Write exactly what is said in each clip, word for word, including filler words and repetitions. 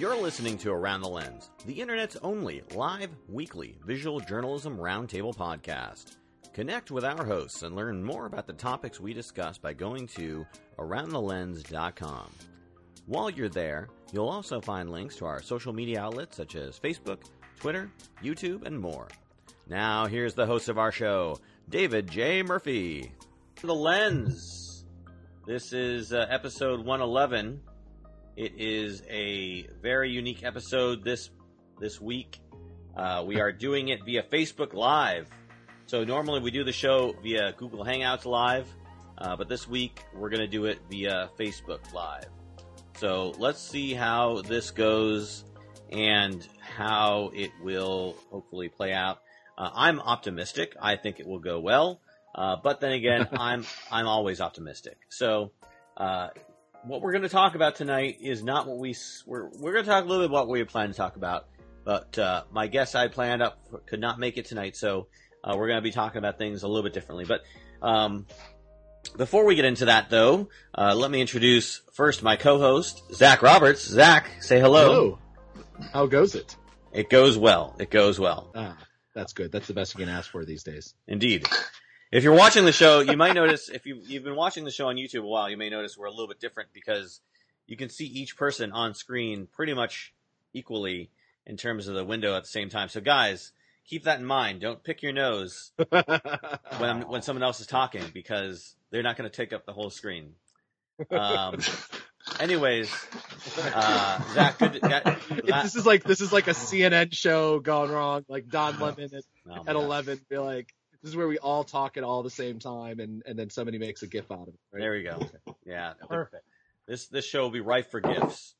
You're listening to Around the Lens, the internet's only live, weekly visual journalism roundtable podcast. Connect with our hosts and learn more about the topics we discuss by going to around the lens dot com. While you're there, you'll also find links to our social media outlets such as Facebook, Twitter, YouTube, and more. Now, here's the host of our show, David J. Murphy. The Lens. This is uh, episode one eleven. It is a very unique episode this this week. Uh, we are doing it via Facebook Live. So normally we do the show via Google Hangouts Live, uh, but this week we're going to do it via Facebook Live. So let's see how this goes and how it will hopefully play out. Uh, I'm optimistic. I think it will go well, uh, but then again, I'm I'm always optimistic. So. Uh, What we're going to talk about tonight is not what we we're we're going to talk a little bit about what we planned to talk about, but uh, my guest I planned up for, could not make it tonight, so uh, we're going to be talking about things a little bit differently. But um, before we get into that, though, uh, let me introduce first my co-host Zach Roberts. Zach, say hello. Hello. How goes it? It goes well. It goes well. Ah, that's good. That's the best you can ask for these days. Indeed. If you're watching the show, you might notice, if you, you've been watching the show on YouTube a while, you may notice we're a little bit different because you can see each person on screen pretty much equally in terms of the window at the same time. So guys, keep that in mind. Don't pick your nose when when someone else is talking because they're not going to take up the whole screen. Um, anyways, uh, Zach, good. Got, this is like this is like a C N N show gone wrong. Like Don Lemon at, oh at eleven, be like. This is where we all talk at all the same time, and, and then somebody makes a GIF out of it. Right? There we go. Yeah, Perfect. This this show will be ripe for GIFs.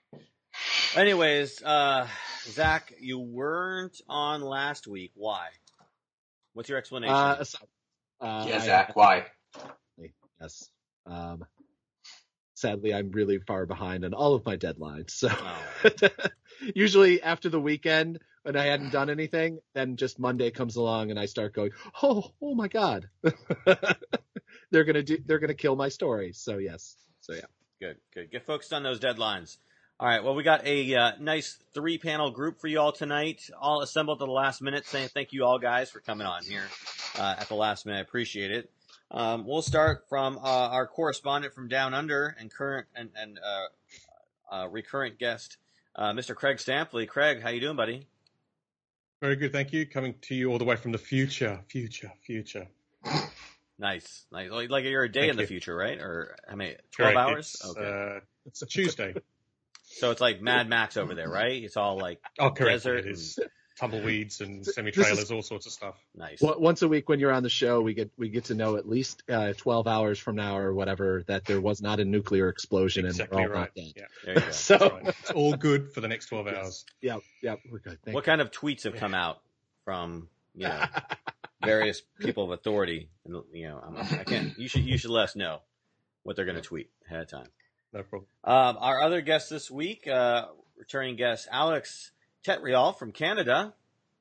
Anyways, uh, Zach, you weren't on last week. Why? What's your explanation? Uh, so, uh, yeah, I, Zach, why? Yes. Um, sadly, I'm really far behind on all of my deadlines. So Oh. usually after the weekend, when I hadn't done anything, then just Monday comes along and I start going, oh, oh my God, they're gonna do, they're gonna kill my story. So yes, so yeah, Good, good. Get focused on those deadlines. All right. Well, we got a uh, nice three-panel group for you all tonight, all assembled at the last minute. Saying thank you all guys for coming on here uh, at the last minute. I appreciate it. Um, we'll start from uh, our correspondent from Down Under and current and and uh, uh, recurrent guest, uh, Mister Craig Stampley. Craig, how you doing, buddy? Very good, thank you. Coming to you all the way from the future, future, future. Nice, nice. Like, like you're a day Thank in the you. future, right? Or how many? Twelve Correct. hours? It's, Okay. uh, it's a Tuesday. So it's like Mad Max over there, right? It's all like Oh, correct. desert. It and- is tumbleweeds and This semi-trailers, is- all sorts of stuff. Nice. Well, once a week when you're on the show, we get we get to know at least uh, twelve hours from now or whatever that there was not a nuclear explosion Exactly and we're all right. not dead. Yeah, There you go. So that's right. It's all good for the next twelve hours. yeah, yeah, we're good. Thank What kind of tweets have come out from you know various people of authority? And you know, I'm, I can't. You should you should let us know what they're going to tweet ahead of time. No problem. Um, our other guest this week, uh, returning guest Alex Tetrial from Canada.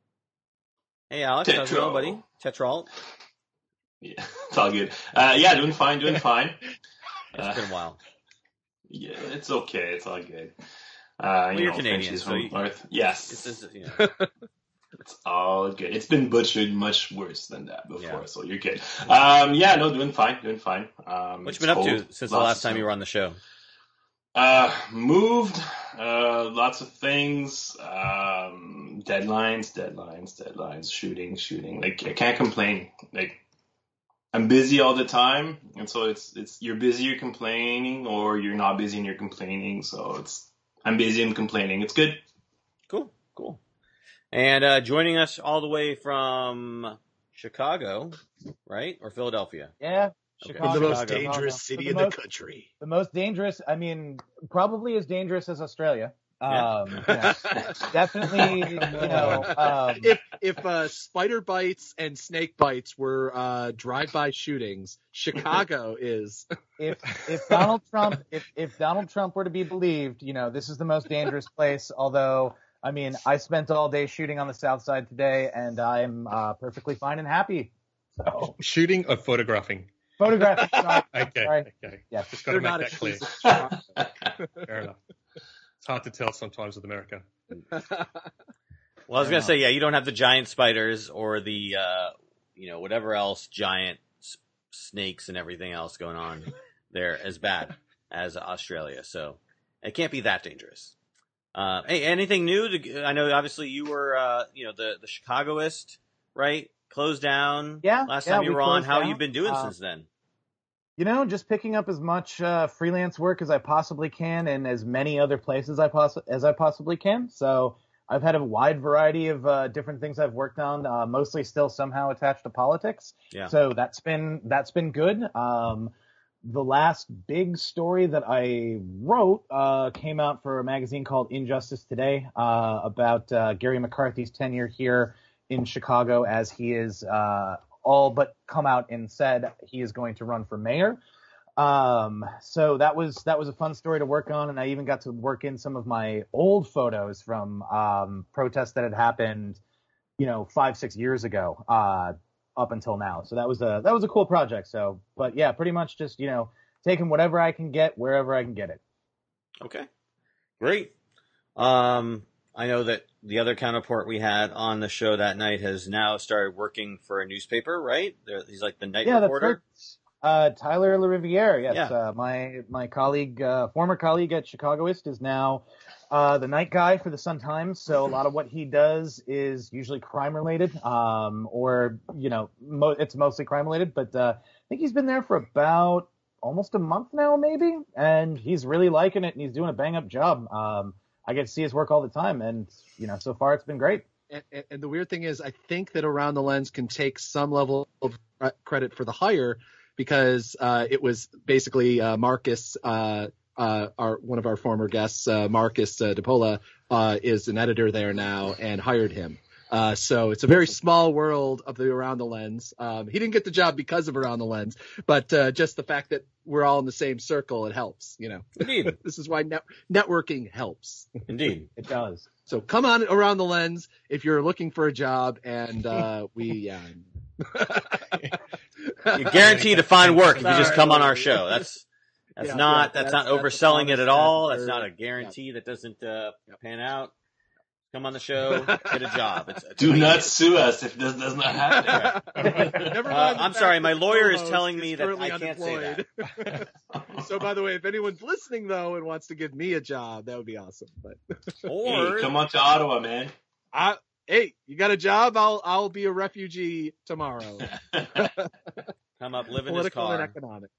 Hey, Alex, how's it going, buddy? Tetrial. Yeah, it's all good. Uh, yeah, doing fine, doing fine. It's Uh, been a while. yeah, it's okay. It's all good. Uh, Well, you you're know, Canadian, French is so from you- North. Yes, It's just, you know, it's all good. It's been butchered much worse than that before, Yeah. so you're good. Um, yeah, no, doing fine, doing fine. Um, what it's you been up cold, to since the lots last of time snow. you were on the show? Uh, moved, uh, lots of things, um, deadlines, deadlines, deadlines, shooting, shooting. Like, I can't complain. Like, I'm busy all the time, and so it's, it's, you're busy, you're complaining, or you're not busy and you're complaining, so it's, I'm busy and complaining. It's good. Cool, cool. And uh, joining us all the way from Chicago, right? Or Philadelphia? Yeah, Okay. Chicago. the most Chicago. dangerous For city the in the most- country. The most dangerous. I mean, probably as dangerous as Australia. Yeah. Um, you know, definitely, you know. Um, if if uh, spider bites and snake bites were uh, drive-by shootings, Chicago is. if if Donald Trump if if Donald Trump were to be believed, you know, this is the most dangerous place. Although, I mean, I spent all day shooting on the South Side today, and I'm uh, perfectly fine and happy. So, Shooting or photographing? photographic shot. Okay, Sorry. okay. Yes. Just got to They're make not that clear. exclusive to Chicago. Fair enough. It's hard to tell sometimes with America. Well, I was gonna say, yeah, you don't have the giant spiders or the, uh, you know, whatever else, giant s- snakes and everything else going on there as bad as Australia. So it can't be that dangerous. Uh, hey, anything new? To, I know, obviously, you were, uh, you know, the the Chicagoist, right? Closed down. Yeah. Last yeah, time you we were on, closed how down. you been doing Uh, since then? You know, just picking up as much uh, freelance work as I possibly can in as many other places I poss- as I possibly can. So I've had a wide variety of uh, different things I've worked on, uh, mostly still somehow attached to politics. Yeah. So that's been that's been good. Um, the last big story that I wrote uh, came out for a magazine called Injustice Today uh, about uh, Gary McCarthy's tenure here in Chicago, as he is uh, all but come out and said he is going to run for mayor. Um, so that was that was a fun story to work on, and I even got to work in some of my old photos from um, protests that had happened, you know, five six years ago, uh, up until now. So that was a that was a cool project. So, but yeah, pretty much just you know taking whatever I can get wherever I can get it. Okay, great. Um, I know that the other counterpart we had on the show that night has now started working for a newspaper, right? There- He's like the night Yeah, that's reporter. right. Uh, Tyler LaRiviere, yes, Yeah. uh, my my colleague, uh, former colleague at Chicagoist, is now uh, the night guy for the Sun Times. So a lot of what he does is usually crime related, um, or you know, mo- it's mostly crime related. But uh, I think he's been there for about almost a month now, maybe, and he's really liking it, and he's doing a bang up job. Um, I get to see his work all the time, and you know, so far it's been great. And, and, and the weird thing is, I think that Around the Lens can take some level of credit for the hire, because uh, it was basically uh, Marcus, uh, uh, our one of our former guests, uh, Marcus uh, DePola, uh, is an editor there now and hired him. Uh, so it's a very small world of the Around the Lens. Um, he didn't get the job because of Around the Lens, but uh, just the fact that we're all in the same circle, it helps. You know, Indeed, this is why net- networking helps. indeed. It does. So come on Around the Lens if you're looking for a job, and uh, we yeah. You're guaranteed to find work if you just Sorry. come on our show. That's that's Yeah, not yeah, that's, that's- not that's a overselling it promise at all. that That's we're- not a guarantee that doesn't uh, Yep. pan out. Come on the show, get a job. It's, it's Do amazing. not sue us if this does not happen. Never Uh, mind the I'm fact sorry, that my the lawyer is co-host telling me that currently I can't say unemployed. So, by the way, if anyone's listening though and wants to give me a job, that would be awesome. But Or Hey, come on to Ottawa, man. I, hey, you got a job? I'll I'll be a refugee tomorrow. come up, live in his Political and car. economic.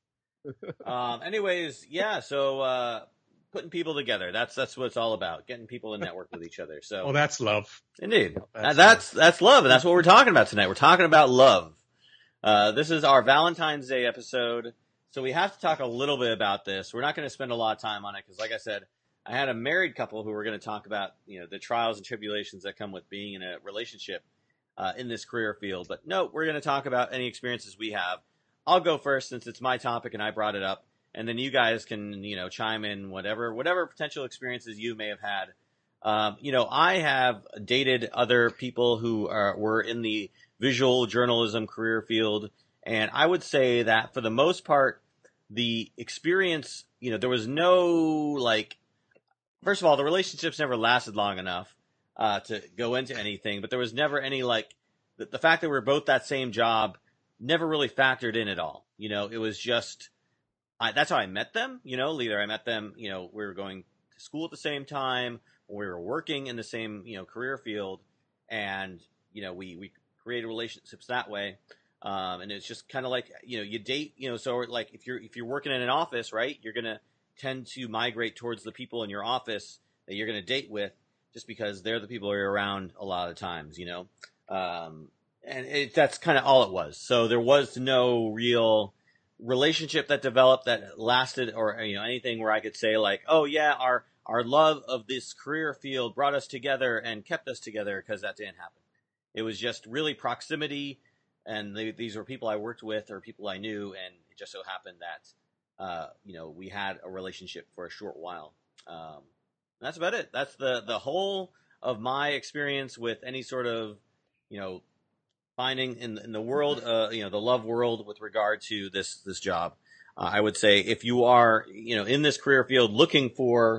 Um, anyways, yeah. So uh, putting people together. That's that's what it's all about. Getting people to network with each other. So Oh, that's love. indeed, That's that's that's, that's love, and that's what we're talking about tonight. We're talking about love. Uh, this is our Valentine's Day episode, so we have to talk a little bit about this. We're not going to spend a lot of time on it because, like I said, I had a married couple who were going to talk about you know the trials and tribulations that come with being in a relationship uh, in this career field. But no, we're going to talk about any experiences we have. I'll go first since it's my topic and I brought it up, and then you guys can you know chime in whatever whatever potential experiences you may have had. Um, you know, I have dated other people who are, were in the visual journalism career field, and I would say that for the most part, the experience, you know, there was no like. First of all, the relationships never lasted long enough uh, to go into anything, but there was never any like the, the fact that we were both that same job never really factored in at all. You know, it was just I, that's how I met them. You know, either I met them, you know, we were going to school at the same time, or we were working in the same you know career field, and you know we we created relationships that way. Um, and it's just kind of like you know you date, you know, so like if you're if you're working in an office, right, you're gonna tend to migrate towards the people in your office that you're going to date with just because they're the people you're around a lot of times, you know? Um, and it, that's kind of all it was. So there was no real relationship that developed that lasted or, you know, anything where I could say like, oh yeah, our, our love of this career field brought us together and kept us together, because that didn't happen. It was just really proximity. And they, these were people I worked with or people I knew. And it just so happened that, Uh, you know, we had a relationship for a short while. Um, that's about it. That's the, the whole of my experience with any sort of, you know, finding in, in the world, uh, you know, the love world with regard to this, this job. Uh, I would say if you are, you know, in this career field looking for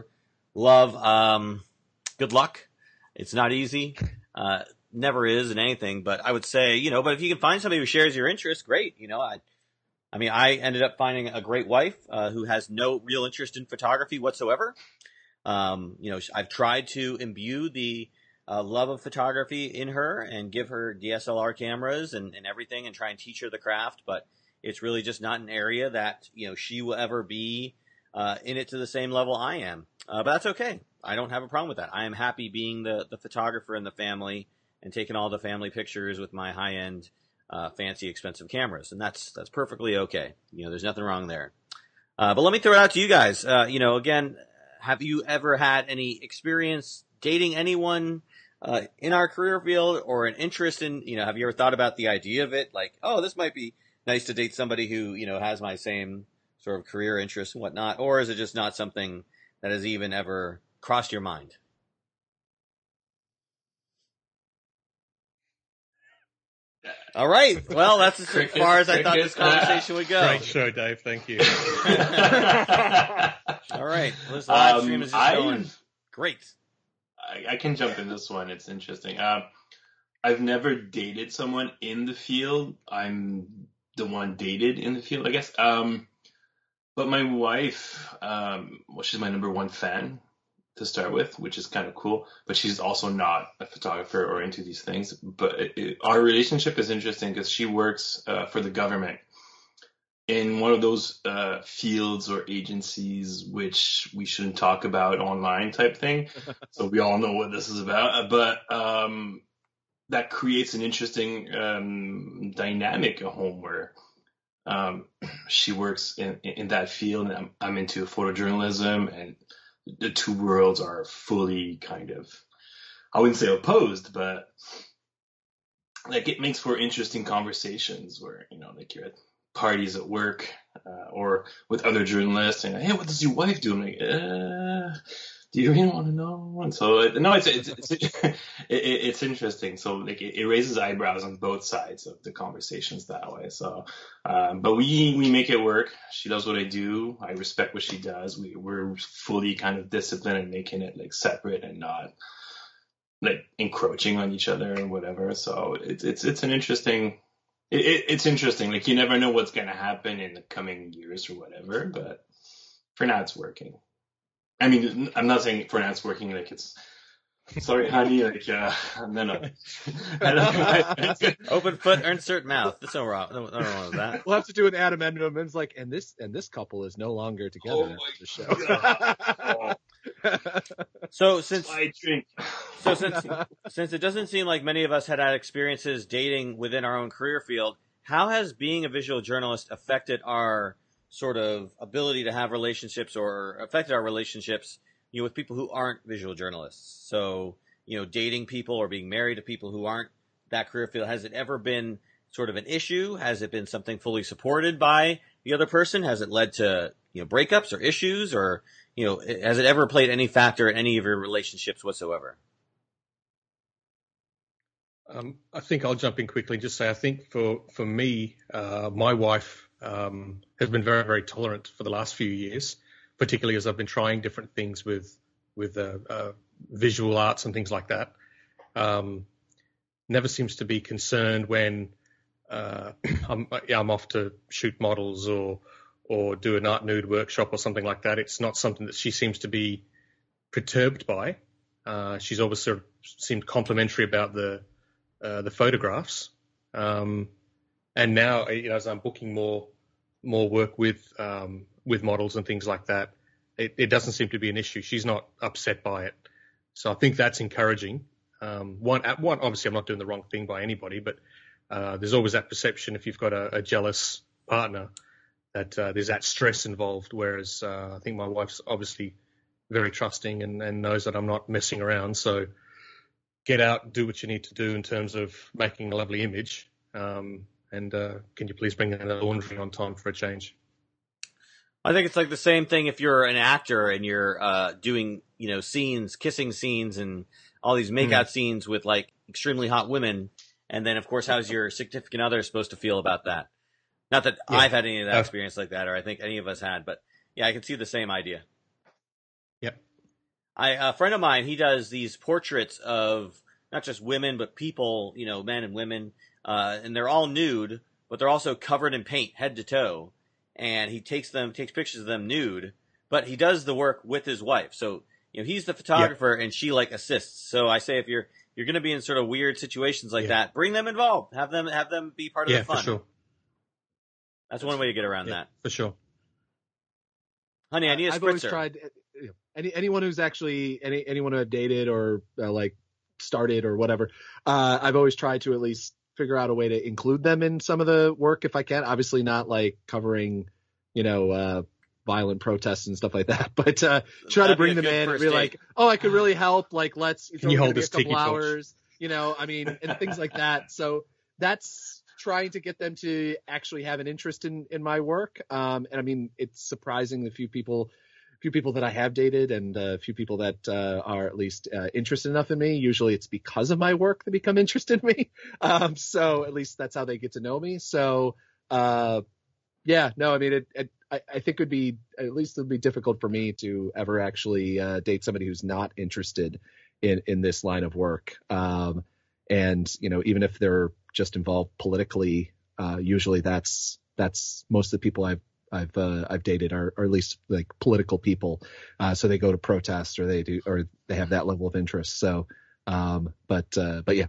love, um, good luck. It's not easy. Uh, never is in anything, but I would say, you know, but if you can find somebody who shares your interests, great. You know, I, I mean, I ended up finding a great wife, uh, who has no real interest in photography whatsoever. Um, you know, I've tried to imbue the, uh, love of photography in her and give her D S L R cameras and, and everything and try and teach her the craft, but it's really just not an area that, you know, she will ever be, uh, in it to the same level I am. Uh, but that's okay. I don't have a problem with that. I am happy being the, the photographer in the family and taking all the family pictures with my high-end, uh, fancy, expensive cameras. And that's, that's perfectly okay. You know, there's nothing wrong there. Uh, but let me throw it out to you guys. Uh, you know, again, have you ever had any experience dating anyone, uh, in our career field or an interest in, you know, have you ever thought about the idea of it? Like, oh, this might be nice to date somebody who, you know, has my same sort of career interests and whatnot. Or is it just not something that has even ever crossed your mind? All right. Well, that's as Cricket, far as I cricket. thought this conversation would go. Great show, Dave. Thank you. All right. Well, this live Um, stream is just I've- going great. I, I can jump in this one. It's interesting. Uh, I've never dated someone in the field. I'm the one dated in the field, I guess. Um, but my wife, um, well, she's my number one fan to start with, which is kind of cool. But she's also not a photographer or into these things. But it, it, our relationship is interesting because she works uh, for the government in one of those uh, fields or agencies which we shouldn't talk about online type thing. So we all know what this is about. But um, that creates an interesting um, dynamic at home where um, she works in, in that field and I'm, I'm into photojournalism, and the two worlds are fully kind of, I wouldn't say opposed, but like it makes for interesting conversations where, you know, like you're at parties at work uh, or with other journalists and, hey, what does your wife do? I'm like, uh, do you really want to know? And so, no, it's it's it's, it, it's interesting. So like it, it raises eyebrows on both sides of the conversations that way. So, um, but we we make it work. She does what I do. I respect what she does. We we're fully kind of disciplined and making it like separate and not like encroaching on each other or whatever. So it's it's it's an interesting. It, it, it's interesting. Like you never know what's going to happen in the coming years or whatever, but for now it's working. I mean, I'm not saying for now it's working like it's, sorry, honey, like, uh, no, no. Open foot, insert mouth. That's no wrong. No, no wrong with that. We'll have to do an Adam Edmonds like, and this and this couple is no longer together Oh after the show. So since I drink. so since since it doesn't seem like many of us had had experiences dating within our own career field, how has being a visual journalist affected our sort of ability to have relationships or affected our relationships, you know, with people who aren't visual journalists? So, you know, dating people or being married to people who aren't that career field, has it ever been sort of an issue? Has it been something fully supported by the other person? Has it led to, you know, breakups or issues, or, you know, has it ever played any factor in any of your relationships whatsoever? Um, I think I'll jump in quickly and just say I think for, for me, uh, my wife um, has been very, very tolerant for the last few years, particularly as I've been trying different things with with uh, uh, visual arts and things like that. Um, never seems to be concerned when uh, I'm, yeah, I'm off to shoot models or or do an art nude workshop or something like that. It's not something that she seems to be perturbed by. Uh, she's always sort of seemed complimentary about the uh, the photographs. Um, and now, you know, as I'm booking more more work with um, with models and things like that, it, it doesn't seem to be an issue. She's not upset by it. So I think that's encouraging. Um, one, one, obviously, I'm not doing the wrong thing by anybody, but uh, there's always that perception if you've got a, a jealous partner that uh, there's that stress involved. Whereas uh, I think my wife's obviously very trusting and, and knows that I'm not messing around. So get out, do what you need to do in terms of making a lovely image. Um, and uh, can you please bring in the laundry on time for a change? I think it's like the same thing if you're an actor and you're uh, doing, you know, scenes, kissing scenes and all these makeout mm. scenes with like extremely hot women. And then, of course, how's your significant other supposed to feel about that? Not that yeah. I've had any of that uh, experience like that, or I think any of us had, but yeah, I can see the same idea. Yep. I a friend of mine, he does these portraits of not just women but people, you know, men and women, uh, and they're all nude, but they're also covered in paint head to toe. And he takes them, takes pictures of them nude, but he does the work with his wife. So, you know, he's the photographer yeah. and she like assists. So I say, if you're, you're going to be in sort of weird situations like yeah. that, bring them involved, have them, have them be part of yeah, the fun. For sure. That's one way to get around yeah, that. For sure. Honey, I need a spritzer. I've always tried, you know, any, anyone who's actually, any, anyone who I've dated or uh, like started or whatever, uh, I've always tried to at least figure out a way to include them in some of the work if I can. Obviously not like covering, you know, uh, violent protests and stuff like that, but uh, try That'd to bring be them in and be date. like, oh, I could really help. Like, let's Can you hold this a couple tiki torch? hours, you know, I mean, and things like that. So that's trying to get them to actually have an interest in, in my work. Um, and I mean, it's surprising the few people, few people that I have dated and a few people that uh, are at least uh, interested enough in me. Usually it's because of my work they become interested in me. Um, so at least that's how they get to know me. So uh, yeah, no, I mean, it, it, I, I think it would be, at least it would be difficult for me to ever actually uh, date somebody who's not interested in, in this line of work. Um, and, you know, even if they're just involved politically, uh, usually that's, that's most of the people I've, I've, uh, I've dated are, or at least like political people. Uh, so they go to protest or they do, or they have that level of interest. So, um, but, uh, but yeah.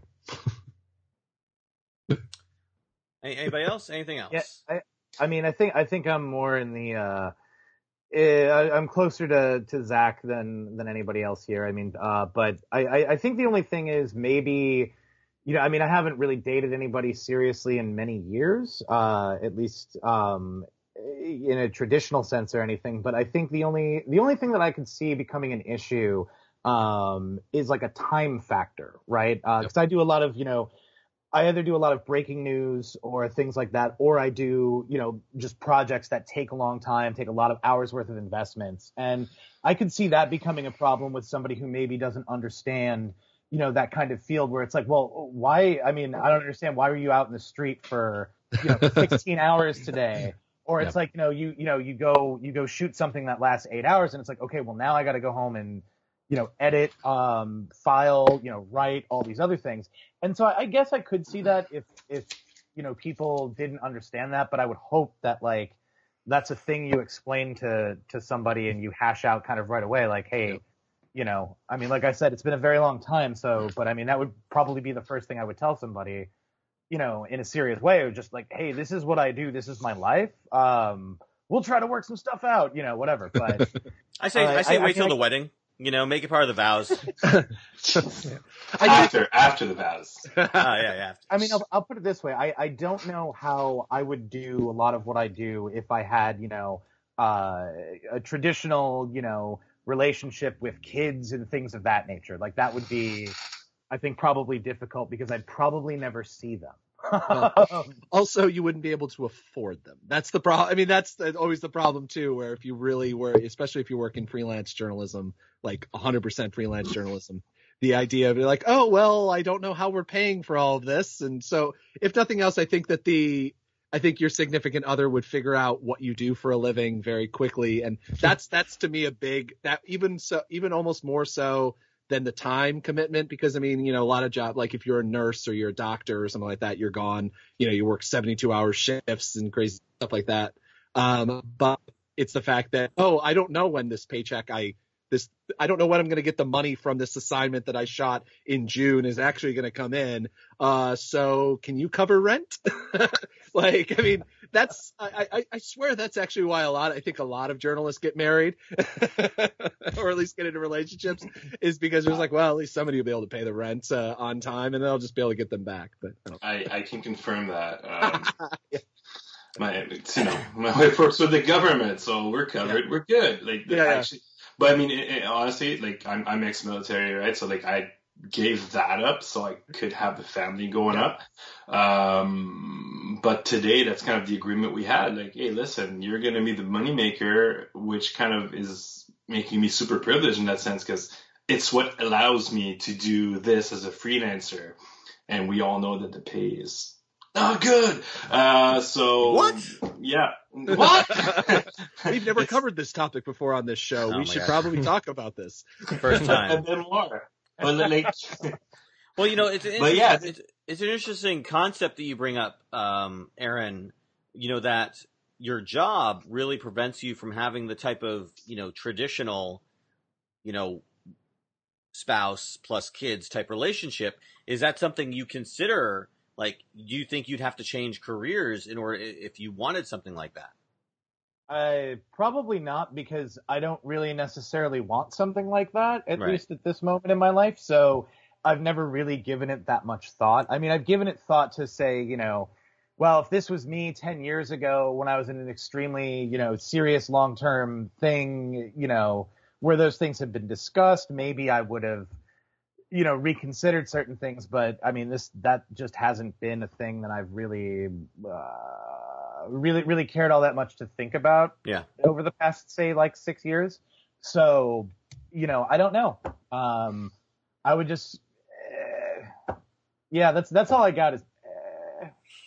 Anybody else? Anything else? Yeah, I, I mean, I think, I think I'm more in the, uh, I, I'm closer to, to Zach than, than anybody else here. I mean, uh, but I, I, I think the only thing is maybe, you know, I mean, I haven't really dated anybody seriously in many years, uh, at least, um, in a traditional sense or anything. But I think the only, the only thing that I could see becoming an issue, um, is like a time factor, right? Uh, cause I do a lot of, you know, I either do a lot of breaking news or things like that, or I do, you know, just projects that take a long time, take a lot of hours worth of investments. And I could see that becoming a problem with somebody who maybe doesn't understand, you know, that kind of field where it's like, well, why? I mean, I don't understand. Why were you out in the street for, you know, sixteen hours today? Or it's yep. like, you know, you, you know, you go, you go shoot something that lasts eight hours and it's like, okay, well now I got to go home and, you know, edit, um, file, you know, write all these other things. And so I, I guess I could see that if, if, you know, people didn't understand that, but I would hope that like, that's a thing you explain to, to somebody and you hash out kind of right away. Like, hey, yep. you know, I mean, like I said, it's been a very long time. So, but I mean, that would probably be the first thing I would tell somebody, you know, in a serious way, or just like, hey, this is what I do. This is my life. Um, we'll try to work some stuff out, you know, whatever. But I say, uh, I say, I, wait I till like, the wedding. You know, make it part of the vows. after, after the vows. Oh, yeah, yeah. I mean, I'll, I'll put it this way. I, I don't know how I would do a lot of what I do if I had, you know, uh, a traditional, you know, relationship with kids and things of that nature. Like that would be, I think, probably difficult because I'd probably never see them. Well, also, you wouldn't be able to afford them. That's the problem. I mean, that's the, always the problem too, where if you really were, especially if you work in freelance journalism, like one hundred percent freelance journalism, the idea of like, oh, well, I don't know how we're paying for all of this. And so if nothing else, I think that the, I think your significant other would figure out what you do for a living very quickly. And that's, that's to me a big, that even so, even almost more so than the time commitment, because I mean, you know, a lot of job, like if you're a nurse or you're a doctor or something like that, you're gone, you know, you work seventy-two hour shifts and crazy stuff like that. Um, but it's the fact that, oh, I don't know when this paycheck, I, this, I don't know when I'm going to get the money from this assignment that I shot in June is actually going to come in. Uh, so can you cover rent? Like, I mean, that's, I, I, I swear that's actually why a lot, I think a lot of journalists get married or at least get into relationships is because there's like, well, at least somebody will be able to pay the rent uh, on time and they'll just be able to get them back. But I, I, I can confirm that. Um, yeah. My, you know, my wife works with the government, so we're covered. Yeah. We're good. Like, yeah, actually, yeah. But I mean, it, it, honestly, like I'm, I'm ex-military, right? So like I gave that up so I could have the family going yeah. up. Um, but today, that's kind of the agreement we had. Like, hey, listen, you're going to be the moneymaker, which kind of is making me super privileged in that sense because it's what allows me to do this as a freelancer. And we all know that the pay is Oh, good. Uh, so What? Yeah. What? We've never It's covered this topic before on this show. Oh my we should gosh. probably talk about this. First a time. bit more. But like, Well, you know, it's an But yeah, interesting, it's, it's an interesting concept that you bring up, um, Aaron. You know, that your job really prevents you from having the type of, you know, traditional, you know, spouse plus kids type relationship. Is that something you consider? Like, do you think you'd have to change careers in order if you wanted something like that? Uh, probably not, because I don't really necessarily want something like that, at Right. least at this moment in my life. So I've never really given it that much thought. I mean, I've given it thought to say, you know, well, if this was me ten years ago when I was in an extremely, you know, serious long-term thing, you know, where those things have been discussed, maybe I would have, you know, reconsidered certain things. But I mean, this, that just hasn't been a thing that I've really, uh, really, really cared all that much to think about Yeah. over the past, say, like six years. So, you know, I don't know. Um, I would just, eh, yeah, that's, that's all I got is, eh.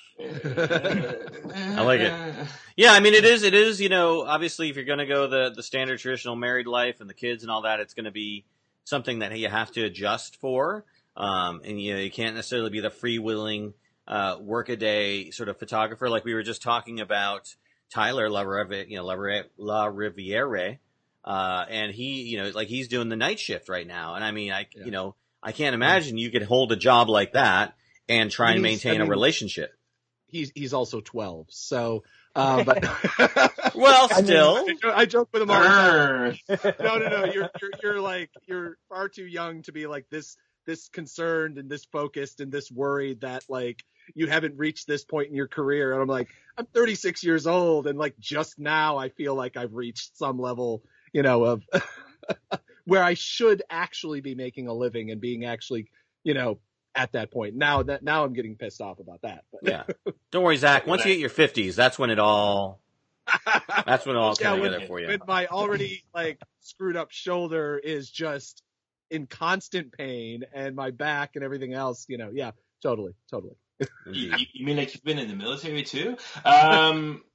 I like it. Yeah, I mean, it is, it is, you know, obviously if you're going to go the, the standard traditional married life and the kids and all that, it's going to be something that you have to adjust for. Um, and, you know, you can't necessarily be the free-willing, uh, work-a-day sort of photographer. Like we were just talking about Tyler La Riviere, you know, La, Riviere, La Riviere, uh, and he, you know, like he's doing the night shift right now. And I mean, I, Yeah. you know, I can't imagine you could hold a job like that and try and He's- maintain I a mean- relationship. He's he's also twelve, so uh, but Well, I mean- still. I, jo- I joke with him all the time. Urgh. No, no, no. You're you're you're like you're far too young to be like this this concerned and this focused and this worried that like you haven't reached this point in your career. And I'm like, I'm thirty-six years old, and like just now I feel like I've reached some level, you know, of where I should actually be making a living and being actually, you know, at that point. Now that now I'm getting pissed off about that. But Yeah. Don't worry, Zach. Once you hit your fifties, that's when it all, that's when it all yeah, comes when, together for you. when my already like screwed up shoulder is just in constant pain and my back and everything else, you know, yeah, totally, totally. You, Indeed. you- you mean like you've been in the military too? Um,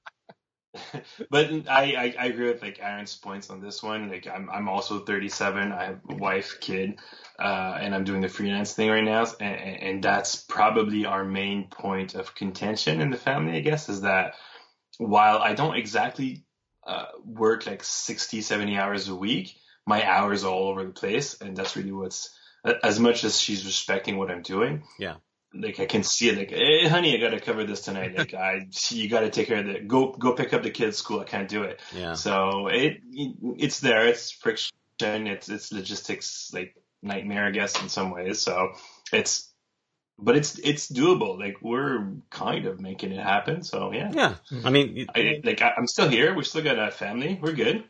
but I, I, I agree with like Aaron's points on this one. Like I'm I'm also thirty-seven. I have a wife, kid, uh, and I'm doing the freelance thing right now. And, and that's probably our main point of contention in the family, I guess, is that while I don't exactly uh, work like sixty, seventy hours a week, my hours are all over the place, and that's really what's as much as she's respecting what I'm doing. Yeah. Like I can see it, like, hey, honey, I gotta cover this tonight. Like I, you gotta take care of the go, go pick up the kids' school. I can't do it. Yeah. So it, it's there. It's friction. It's it's logistics, like nightmare, I guess, in some ways. So it's, but it's it's doable. Like we're kind of making it happen. So yeah. Yeah. I mean, you- I, like I, I'm still here. We still got a family. We're good.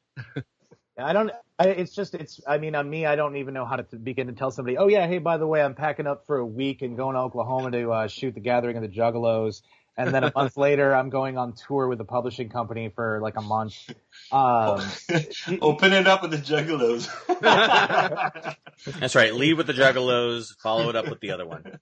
I don't. I, it's just. It's. I mean, on me, I don't even know how to t- begin to tell somebody. Oh yeah, hey, by the way, I'm packing up for a week and going to Oklahoma to uh, shoot the Gathering of the Juggalos, and then a month later, I'm going on tour with a publishing company for like a month. Um, Open it up with the Juggalos. that's right. Lead with the Juggalos, follow it up with the other one.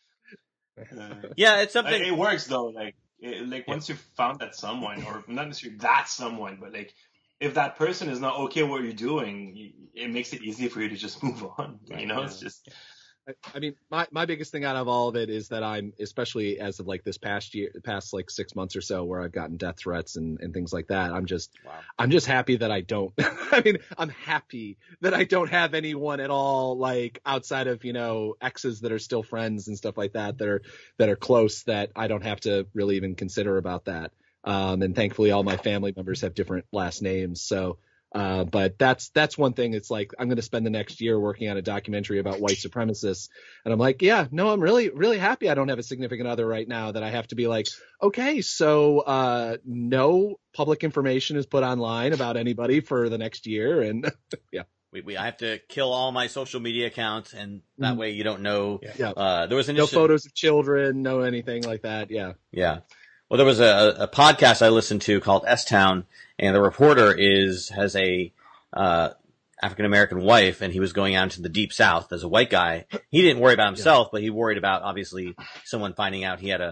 Yeah, it's something. It works though. Like, it, like once you've found that someone, or not necessarily that someone, but like if that person is not okay with what you're doing, you, it makes it easy for you to just move on. You know, it's just I, I mean, my, my biggest thing out of all of it is that I'm, especially as of like this past year, past like six months or so, where I've gotten death threats and, and things like that. I'm just, Wow. I'm just happy that I don't. I mean, I'm happy that I don't have anyone at all, like outside of, you know, exes that are still friends and stuff like that, that are that are close, that I don't have to really even consider about that. Um, and thankfully, all my family members have different last names, so. Uh, but that's that's one thing. It's like I'm going to spend the next year working on a documentary about white supremacists, and I'm like, yeah, no, I'm really really happy I don't have a significant other right now that I have to be like, okay, so uh, no public information is put online about anybody for the next year, and yeah, We, we, I have to kill all my social media accounts, and that Mhm. way you don't know. yeah, Uh, there was an no initiative- photos of children, no anything like that. Yeah, Yeah. Well, there was a, a podcast I listened to called S-Town, and the reporter is has a uh, African American wife, and he was going out into the deep South as a white guy. He didn't worry about himself, but he worried about obviously someone finding out he had a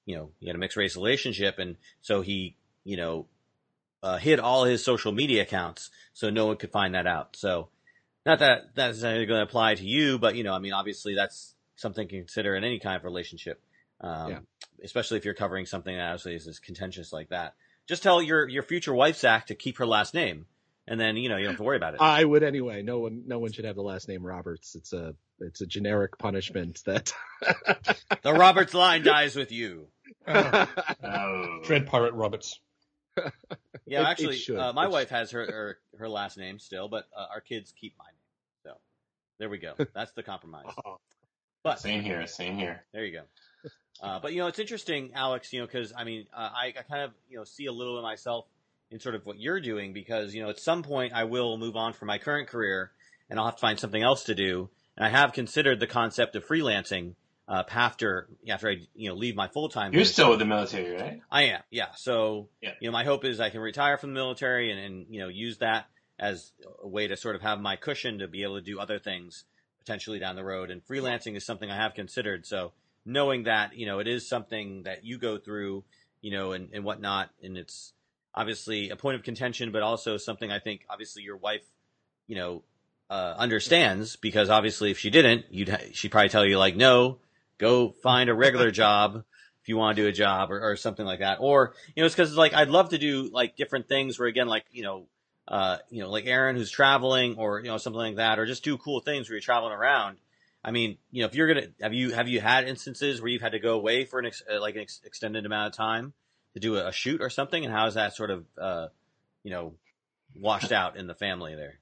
you know, he had a mixed race relationship, and so he, you know, uh, hid all his social media accounts so no one could find that out. So, not that that's going to apply to you, but you know, I mean, obviously that's something to consider in any kind of relationship, um, Yeah. especially if you're covering something that obviously is, is contentious like that. Just tell your your future wife, Zach, to keep her last name, and then you know you don't have to worry about it. I would anyway. No one, no one should have the last name Roberts. It's a, it's a generic punishment that. The Roberts line dies with you. Uh, Oh. Dread Pirate Roberts. Yeah, It- it actually, should. uh, my It's- wife has her, her her last name still, but uh, our kids keep my name. So there we go. That's the compromise. But Same here, same here. there you go. Uh, but you know, it's interesting, Alex. You know, because I mean, uh, I, I kind of you know see a little of myself in sort of what you're doing, because you know, at some point I will move on from my current career and I'll have to find something else to do. And I have considered the concept of freelancing uh, after after I you know leave my full time. You're still with the military, right? I am, yeah. So, Yeah. you know, my hope is I can retire from the military and, and, you know, use that as a way to sort of have my cushion to be able to do other things potentially down the road. And freelancing is something I have considered. So knowing that, you know, it is something that you go through, you know, and, and whatnot, and it's obviously a point of contention, but also something I think obviously your wife, you know, uh, understands, because obviously if she didn't, you'd ha- she'd probably tell you like, no, go find a regular job if you want to do a job, or, or something like that. Or, you know, it's because like I'd love to do like different things where, again, like, you know, uh, you know, like Aaron who's traveling, or, you know, something like that, or just do cool things where you're traveling around. I mean, you know, if you're going to, have you, have you had instances where you've had to go away for an ex, uh, like an ex- extended amount of time to do a, a shoot or something? And how is that sort of, uh, you know, washed out in the family there?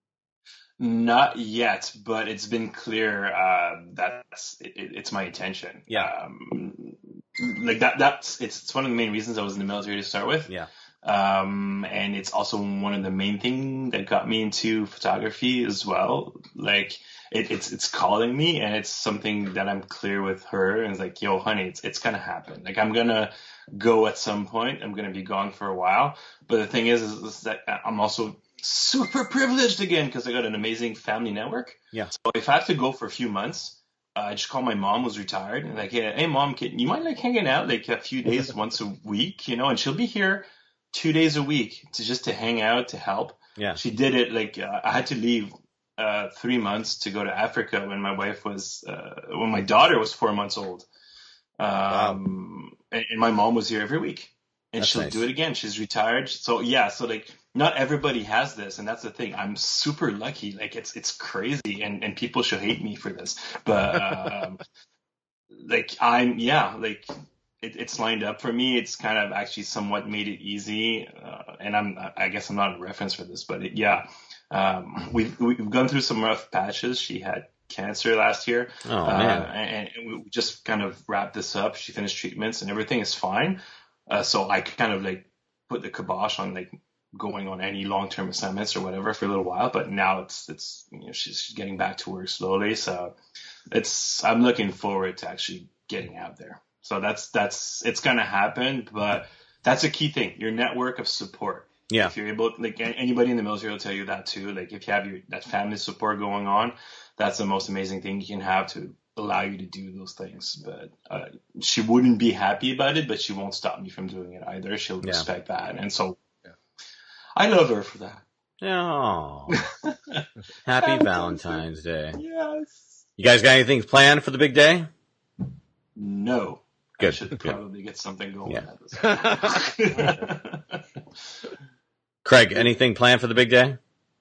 Not yet, but it's been clear uh, that's it, it's my intention. Yeah. Um, like that. That's it's, it's one of the main reasons I was in the military to start with. Yeah. Um, and it's also one of the main things that got me into photography as well. Like it, it's it's calling me, and it's something that I'm clear with her. And it's like, yo, honey, it's it's gonna happen. Like I'm gonna go at some point. I'm gonna be gone for a while. But the thing is, is, is that I'm also super privileged again because I got an amazing family network. Yeah. So if I have to go for a few months, uh, I just call my mom, who's retired, and like, hey, hey mom, can you mind like hanging out like a few days once a week, you know? And she'll be here two days a week to just to hang out, to help. Yeah. She did it like uh, I had to leave uh, three months to go to Africa when my wife was uh, when my daughter was four months old. Um, wow. and, and my mom was here every week. And That's she'll nice. do it again. She's retired. So yeah, so like not everybody has this, and that's the thing. I'm super lucky. Like it's it's crazy, and, and people should hate me for this. But um, like I'm yeah, like it, it's lined up for me. It's kind of actually somewhat made it easy. Uh, and I'm I guess I'm not a reference for this, but it, yeah, um, we've we've gone through some rough patches. She had cancer last year. Oh, man. Uh, and, and we just kind of wrapped this up. She finished treatments, and everything is fine. Uh, so I kind of like put the kibosh on like going on any long-term assignments or whatever for a little while, but now it's, it's, you know, she's she's getting back to work slowly. So it's, I'm looking forward to actually getting out there. So that's, that's, it's going to happen, but that's a key thing, your network of support. Yeah. If you're able, like anybody in the military will tell you that too. Like if you have your, that family support going on, that's the most amazing thing you can have to allow you to do those things. But uh, she wouldn't be happy about it, but she won't stop me from doing it either. She'll Yeah. respect that. And so yeah. I love her for that. Oh, happy Valentine's Day. Yes. You guys got anything planned for the big day? No. I Good, should good. probably get something going Yeah. at this point. Craig, anything planned for the big day?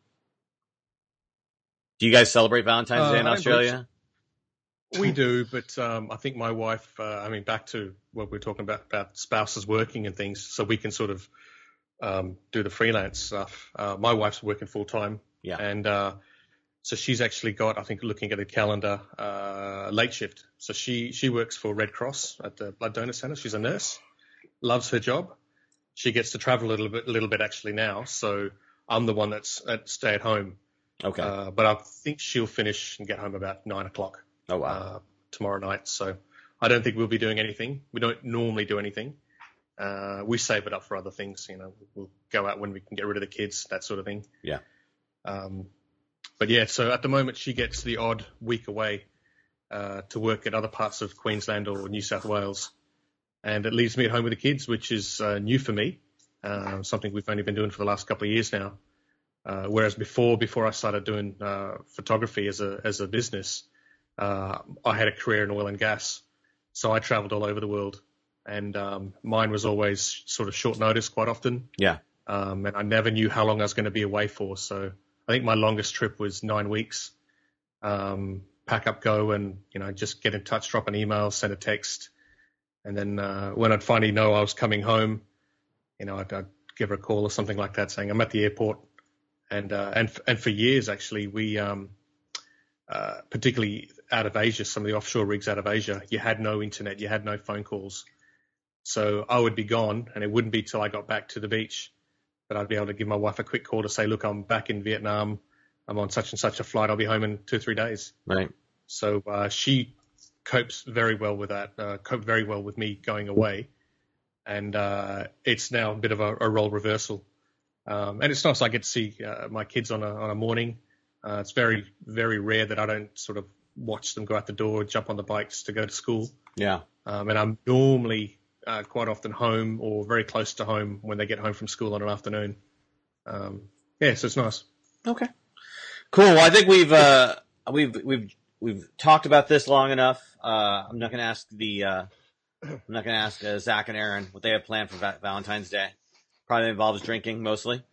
Do you guys celebrate Valentine's Uh, Day in I don't Australia? We do, but um, I think my wife, uh, I mean, back to what we we're talking about, about spouses working and things, so we can sort of um, do the freelance stuff. Uh, my wife's working full time. Yeah. And uh, so she's actually got, I think, looking at the calendar, uh, late shift. So she, she works for Red Cross at the Blood Donor Center. She's a nurse, loves her job. She gets to travel a little bit, a little bit actually now. So I'm the one that's at stay at home. Okay. Uh, but I think she'll finish and get home about nine o'clock. Oh, wow. Uh, tomorrow night. So I don't think we'll be doing anything. We don't normally do anything. Uh, we save it up for other things. You know, we'll go out when we can get rid of the kids, that sort of thing. Yeah. Um, but yeah, so at the moment she gets the odd week away uh, to work at other parts of Queensland or New South Wales. and it leaves me at home with the kids, which is uh, new for me, uh, something we've only been doing for the last couple of years now. Uh, whereas before, before I started doing uh, photography as a as a business, uh, I had a career in oil and gas, so I traveled all over the world, and um, mine was always sort of short notice quite often. Yeah. Um, and I never knew how long I was going to be away for. So I think my longest trip was nine weeks. Um, pack up, go, and you know, just get in touch, drop an email, send a text, and then uh, when I'd finally know I was coming home, you know, I'd, I'd give her a call or something like that, saying I'm at the airport. And uh, and and for years actually, we um, uh, particularly out of Asia, some of the offshore rigs out of Asia, you had no internet, you had no phone calls, so I would be gone, and it wouldn't be till I got back to the beach that I'd be able to give my wife a quick call to say, look, I'm back in Vietnam. I'm on such and such a flight. I'll be home in two or three days. Right. So uh, she copes very well with that, uh, coped very well with me going away. And uh, it's now a bit of a, a role reversal. Um, and it's nice I get to see uh, my kids on a, on a morning. Uh, it's very, very rare that I don't sort of watch them go out the door, jump on the bikes to go to school. Yeah. Um, and I'm normally uh, quite often home or very close to home when they get home from school on an afternoon. Um, yeah, so it's nice. Okay. Cool. Well, I think we've uh, we've we've we've talked about this long enough. Uh, I'm not going to ask the uh, I'm not going to ask uh, Zach and Aaron what they have planned for va- Valentine's Day. Probably involves drinking mostly.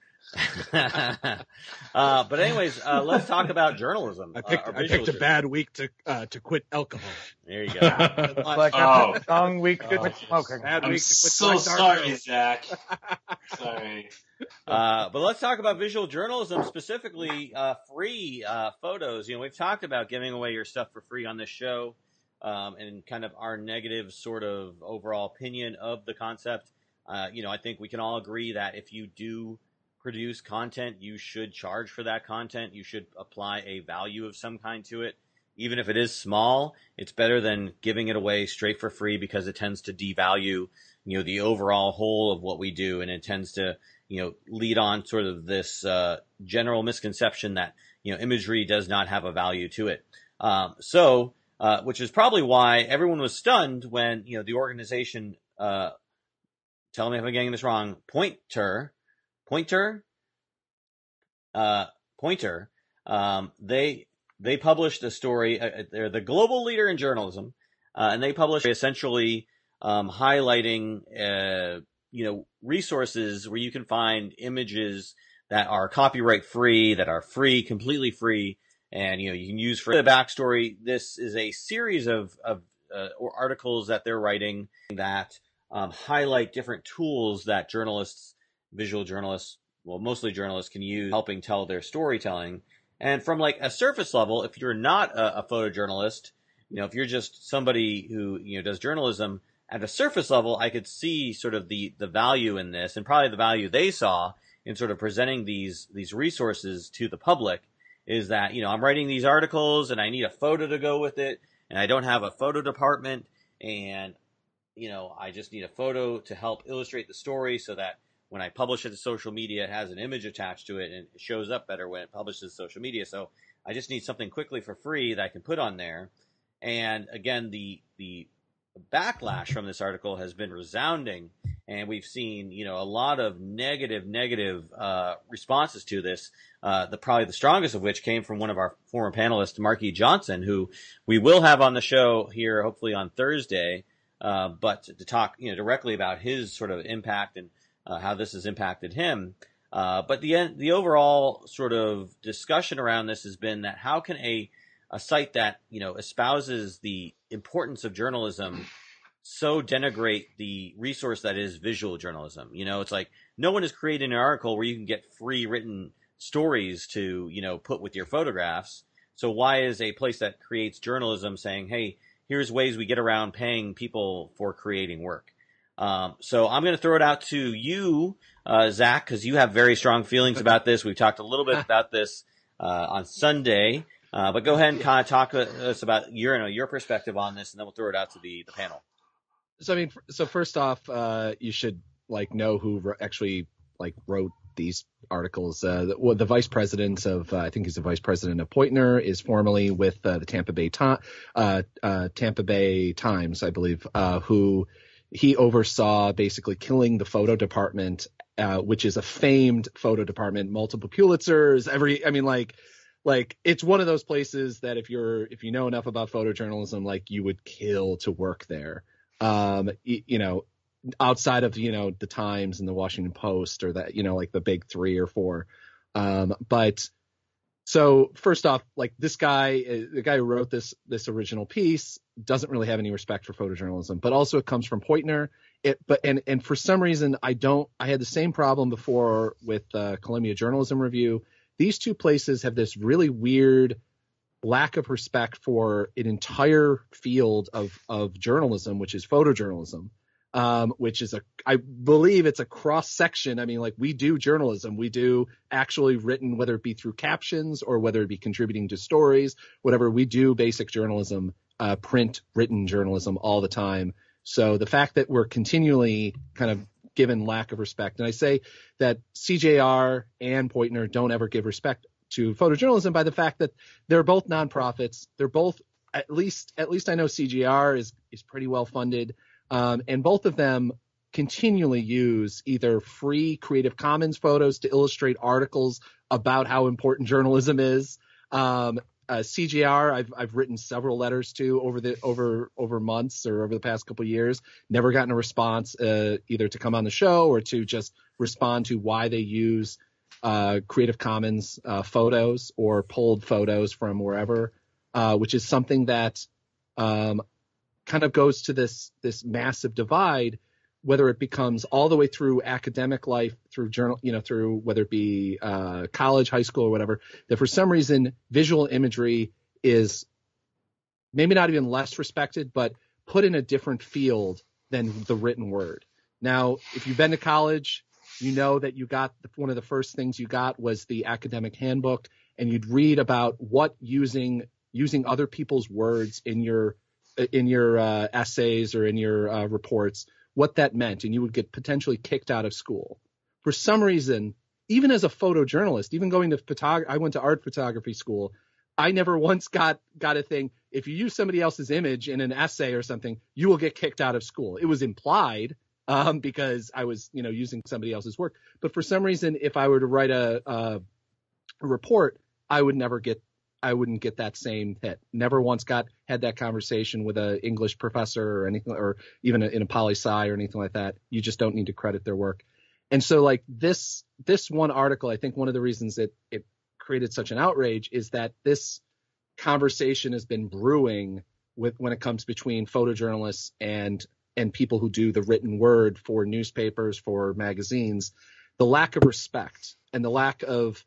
uh, but anyways, uh, let's talk about journalism. I picked uh, I picked a bad week to uh, to quit alcohol. There you go. It's like Oh. a long week to quit Oh. smoking. Bad I'm week to quit so my sorry, dark Zach. Sorry. Uh, but let's talk about visual journalism, specifically uh, free uh, photos. You know, we've talked about giving away your stuff for free on this show, um, and kind of our negative sort of overall opinion of the concept. Uh, you know, I think we can all agree that if you do produce content, you should charge for that content. You should apply a value of some kind to it. Even if it is small, it's better than giving it away straight for free, because it tends to devalue, you know, the overall whole of what we do. And it tends to, you know, lead on sort of this uh, general misconception that, you know, imagery does not have a value to it. Um, so, uh, which is probably why everyone was stunned when, you know, the organization, uh, tell me if I'm getting this wrong, Poynter, Poynter, uh, Poynter, um, they they published a story. Uh, they're the global leader in journalism, uh, and they published essentially um, highlighting, uh, you know, resources where you can find images that are copyright free, that are free, completely free, and you know you can use for the backstory. This is a series of of uh, or articles that they're writing that Um, highlight different tools that journalists, visual journalists, well, mostly journalists can use helping tell their storytelling. And from like a surface level, if you're not a, a photojournalist, you know, if you're just somebody who, you know, does journalism at a surface level, I could see sort of the, the value in this, and probably the value they saw in sort of presenting these, these resources to the public is that, you know, I'm writing these articles and I need a photo to go with it, and I don't have a photo department, and you know, I just need a photo to help illustrate the story so that when I publish it to social media, it has an image attached to it and it shows up better when it publishes to social media. So I just need something quickly for free that I can put on there. And again, the, the backlash from this article has been resounding, and we've seen, you know, a lot of negative, negative, uh, responses to this. Uh, the, probably the strongest of which came from one of our former panelists, Marky Johnson, who we will have on the show here, hopefully on Thursday. Uh, but to talk, you know, directly about his sort of impact and uh, how this has impacted him. Uh, but the the overall sort of discussion around this has been that how can a a site that, you know, espouses the importance of journalism so denigrate the resource that is visual journalism? You know, it's like no one is creating an article where you can get free written stories to, you know, put with your photographs. So why is a place that creates journalism saying, hey, here's ways we get around paying people for creating work? Um, so I'm going to throw it out to you, uh, Zach, because you have very strong feelings about this. We've talked a little bit about this uh, on Sunday, uh, but go ahead and kind of talk to us about your, you know, your perspective on this, and then we'll throw it out to the, the panel. So I mean, so first off, uh, you should like know who actually like wrote these articles. Uh, the, well, the vice president of, uh, I think he's the vice president of Poynter, is formerly with uh, the Tampa Bay Ti- uh, uh, Tampa Bay Times, I believe, uh, who he oversaw basically killing the photo department, uh, which is a famed photo department, multiple Pulitzers, every, I mean, like, like it's one of those places that if you're, if you know enough about photojournalism, like you would kill to work there. Um, you, you know, outside of, you know, the Times and the Washington Post or that, you know, like the big three or four. Um, but so first off, like this guy, the guy who wrote this, this original piece doesn't really have any respect for photojournalism, but also it comes from Poitner. It, but, and, and for some reason, I don't, I had the same problem before with uh, Columbia Journalism Review. These two places have this really weird lack of respect for an entire field of, of journalism, which is photojournalism. Um, which is a, I believe it's a cross section. I mean, like we do journalism, we do actually written, whether it be through captions or whether it be contributing to stories, whatever, we do basic journalism, uh, print written journalism all the time. So the fact that we're continually kind of given lack of respect, and I say that C J R and Poitner don't ever give respect to photojournalism by the fact that they're both nonprofits. They're both, at least, at least I know C J R is, is pretty well funded. Um, and both of them continually use either free Creative Commons photos to illustrate articles about how important journalism is. Um, uh, C J R, I've I've written several letters to over the over over months or over the past couple of years. Never gotten a response, uh, either to come on the show or to just respond to why they use uh, Creative Commons uh, photos or pulled photos from wherever, uh, which is something that. Um, kind of goes to this this massive divide, whether it becomes all the way through academic life, through journal, you know, through whether it be uh, college, high school, or whatever, that for some reason visual imagery is maybe not even less respected, but put in a different field than the written word. Now, if you've been to college, you know that you got one of the first things you got was the academic handbook, and you'd read about what using using other people's words in your in your uh, essays or in your uh, reports, what that meant, and you would get potentially kicked out of school. For some reason, even as a photojournalist, even going to photography, I went to art photography school, I never once got, got a thing, if you use somebody else's image in an essay or something, you will get kicked out of school. It was implied um, because I was, you know, using somebody else's work. But for some reason, if I were to write a, a, a report, I would never get I wouldn't get that same hit. Never once got had that conversation with an English professor or anything, or even in a poli sci or anything like that. You just don't need to credit their work. And so, like this this one article, I think one of the reasons that it created such an outrage is that this conversation has been brewing with when it comes between photojournalists and and people who do the written word for newspapers, for magazines. The lack of respect and the lack of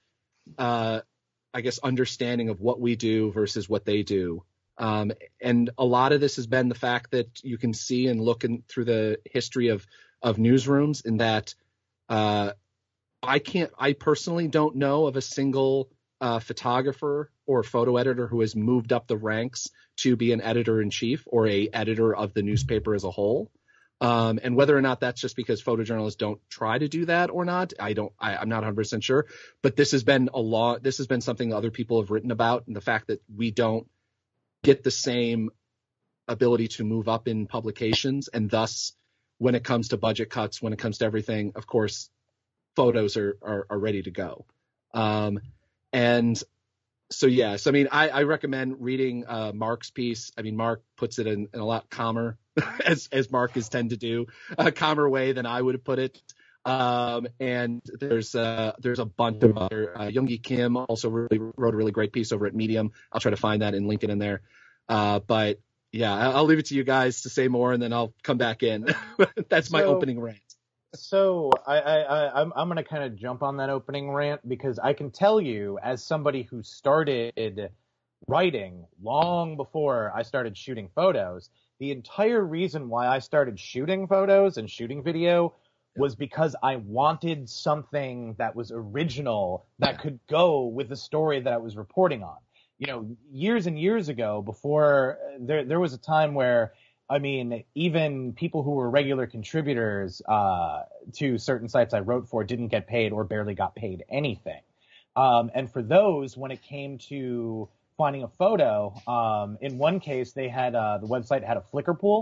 uh, I guess, understanding of what we do versus what they do. Um, and a lot of this has been the fact that you can see and look in, through the history of, of newsrooms in that uh, I can't, I personally don't know of a single uh, photographer or photo editor who has moved up the ranks to be an editor in chief or a editor of the newspaper as a whole. Um, and whether or not that's just because photojournalists don't try to do that or not, I don't, I, I'm not one hundred percent sure. But this has been a law. This has been something other people have written about, and the fact that we don't get the same ability to move up in publications, and thus, when it comes to budget cuts, when it comes to everything, of course, photos are are, are ready to go. Um, and so yes, I mean, I, I recommend reading uh, Mark's piece. I mean, Mark puts it in, in a lot calmer, as as Mark is tend to do, a calmer way than I would have put it. Um, and there's uh, there's a bunch of other. Uh, Yoongi Kim also really wrote a really great piece over at Medium. I'll try to find that and link it in there. Uh, but yeah, I'll leave it to you guys to say more, and then I'll come back in. That's my So- opening rant. So I, I, I I'm I'm gonna kind of jump on that opening rant because I can tell you, as somebody who started writing long before I started shooting photos, the entire reason why I started shooting photos and shooting video was because I wanted something that was original that could go with the story that I was reporting on. You know, years and years ago, before there there was a time where, I mean, even people who were regular contributors uh, to certain sites I wrote for didn't get paid or barely got paid anything. Um, and for those, when it came to finding a photo, um, in one case, they had uh, the website had a Flickr pool,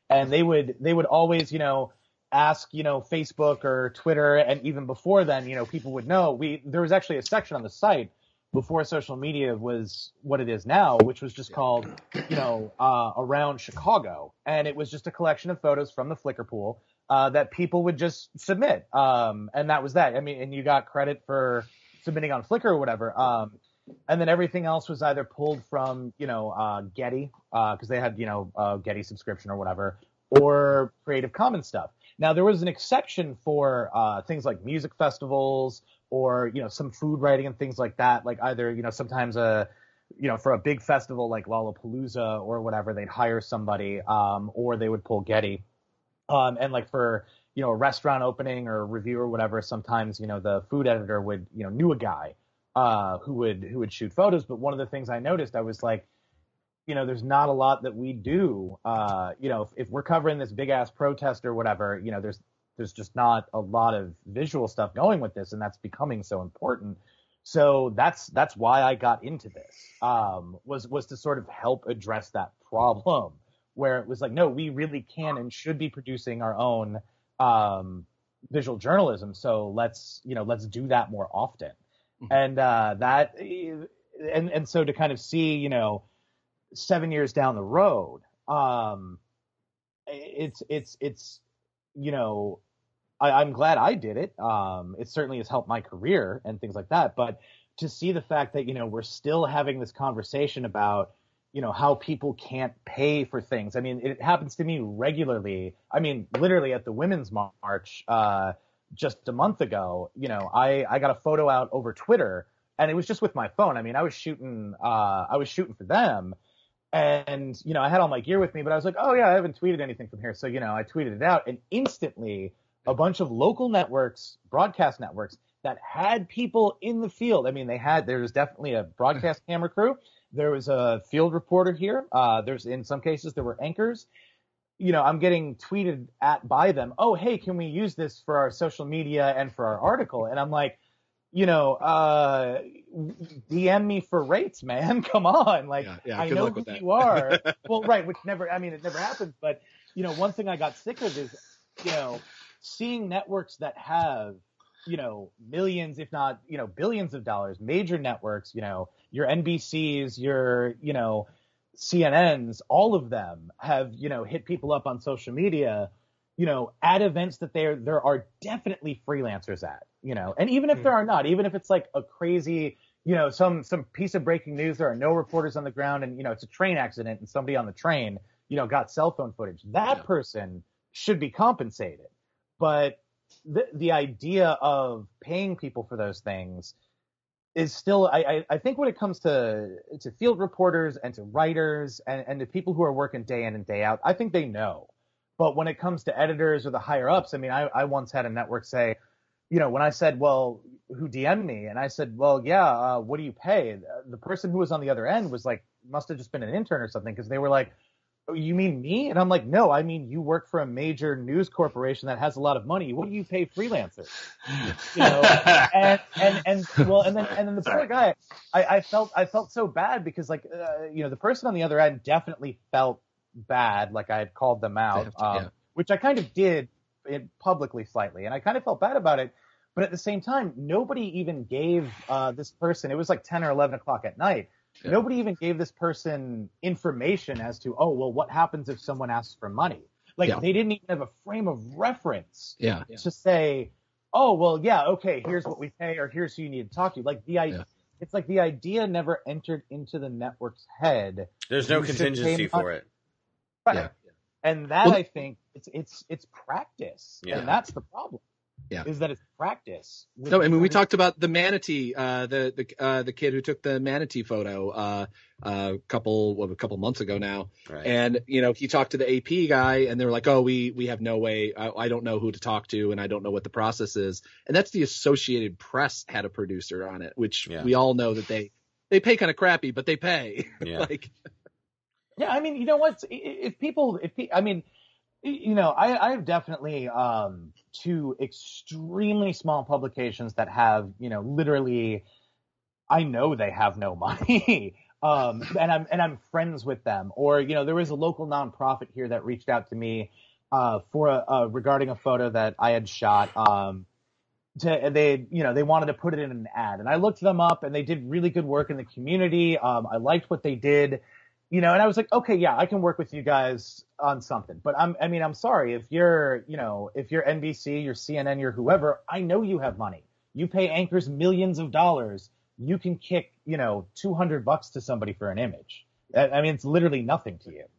and they would they would always, you know, ask, you know, Facebook or Twitter, and even before then, you know, people would know. We there was actually a section on the site before social media was what it is now, which was just called, you know, uh, Around Chicago, and it was just a collection of photos from the Flickr pool uh, that people would just submit, um, and that was that. I mean, and you got credit for submitting on Flickr or whatever. Um, and then everything else was either pulled from, you know, uh, Getty, because uh, they had, you know, uh, Getty subscription or whatever, or Creative Commons stuff. Now, there was an exception for uh, things like music festivals or, you know, some food writing and things like that. Like either, you know, sometimes a, you know, for a big festival like Lollapalooza or whatever, they'd hire somebody, um, or they would pull Getty. Um, and like for, you know, a restaurant opening or a review or whatever, sometimes, you know, the food editor would, you know, knew a guy uh, who would who would shoot photos. But one of the things I noticed, I was like, you know, there's not a lot that we do. Uh, you know, if, if we're covering this big ass protest or whatever, you know, there's there's just not a lot of visual stuff going with this, and that's becoming so important. So that's that's why I got into this, um, was was to sort of help address that problem, where it was like, no, we really can and should be producing our own um, visual journalism. So let's, you know, let's do that more often. Mm-hmm. And uh, that, and and so to kind of see, you know, seven years down the road, um, it's it's it's, you know, I, I'm glad I did it. Um, it certainly has helped my career and things like that. But to see the fact that, you know, we're still having this conversation about, you know, how people can't pay for things. I mean, it happens to me regularly. I mean, literally at the Women's March uh, just a month ago, you know, I, I got a photo out over Twitter, and it was just with my phone. I mean, I was shooting, uh, I was shooting for them, and, you know, I had all my gear with me, but I was like, oh yeah, I haven't tweeted anything from here. So, you know, I tweeted it out, and instantly a bunch of local networks, broadcast networks that had people in the field. I mean, they had, there was definitely a broadcast camera crew. There was a field reporter here. Uh, there's, in some cases, there were anchors. You know, I'm getting tweeted at by them, oh, hey, can we use this for our social media and for our article? And I'm like, you know, uh, D M me for rates, man. Come on. Like, yeah, yeah, I know who you are. Well, right, which never, I mean, it never happens. But, you know, one thing I got sick of is, you know, seeing networks that have, you know, millions, if not, you know, billions of dollars, major networks, you know, your N B Cs, your, you know, C N Ns, all of them have, you know, hit people up on social media, you know, at events that there there are definitely freelancers at, you know, and even if mm-hmm. there are not, even if it's like a crazy, you know, some some piece of breaking news, there are no reporters on the ground, and, you know, it's a train accident and somebody on the train, you know, got cell phone footage, that yeah. person should be compensated. But the the idea of paying people for those things is still, I, I, I think when it comes to to field reporters and to writers and, and to people who are working day in and day out, I think they know. But when it comes to editors or the higher ups, I mean, I, I once had a network say, you know, when I said, well, who D M'd me? And I said, well, yeah, uh, what do you pay? The person who was on the other end was like, must have just been an intern or something, because they were like, oh, you mean me? And I'm like, no, I mean, you work for a major news corporation that has a lot of money. What do you pay freelancers? You know, and, and, and, well, and then, and then the poor guy, I, I felt, I felt so bad because, like, uh, you know, the person on the other end definitely felt bad. Like, I had called them out, to, um, yeah. which I kind of did it publicly slightly. And I kind of felt bad about it. But at the same time, nobody even gave, uh, this person, it was like ten or eleven o'clock at night. Yeah. Nobody even gave this person information as to, oh, well, what happens if someone asks for money? Like, yeah. they didn't even have a frame of reference yeah. to say, oh, well, yeah, okay, here's what we pay, or here's who you need to talk to. Like, the idea, yeah. it's like the idea never entered into the network's head. There's no contingency for it. Right. Yeah. And that, well, I think, it's it's it's practice. Yeah. And that's the problem. Yeah. Is that it's practice. No, I mean, we talked about the manatee, uh, the the uh, the kid who took the manatee photo uh, a couple well, a couple months ago now, right. And you know, he talked to the A P guy, and they were like, "Oh, we we have no way. I, I don't know who to talk to, and I don't know what the process is." And that's the Associated Press had a producer on it, which yeah. we all know that they they pay kind of crappy, but they pay. Yeah. like, yeah, I mean, you know what? If people, if I mean. You know, I, I have definitely um, two extremely small publications that have, you know, literally, I know they have no money. Um, and I'm and I'm friends with them. Or, you know, there was a local nonprofit here that reached out to me uh, for a, uh, regarding a photo that I had shot. Um, to they you know they wanted to put it in an ad, and I looked them up, and they did really good work in the community. Um, I liked what they did, you know, and I was like, okay, yeah, I can work with you guys on something. But I'm I mean, I'm sorry if you're you know if you're N B C, you're C N N, you're whoever. I know you have money. You pay anchors millions of dollars. You can kick, you know, two hundred bucks to somebody for an image. I mean, it's literally nothing to you.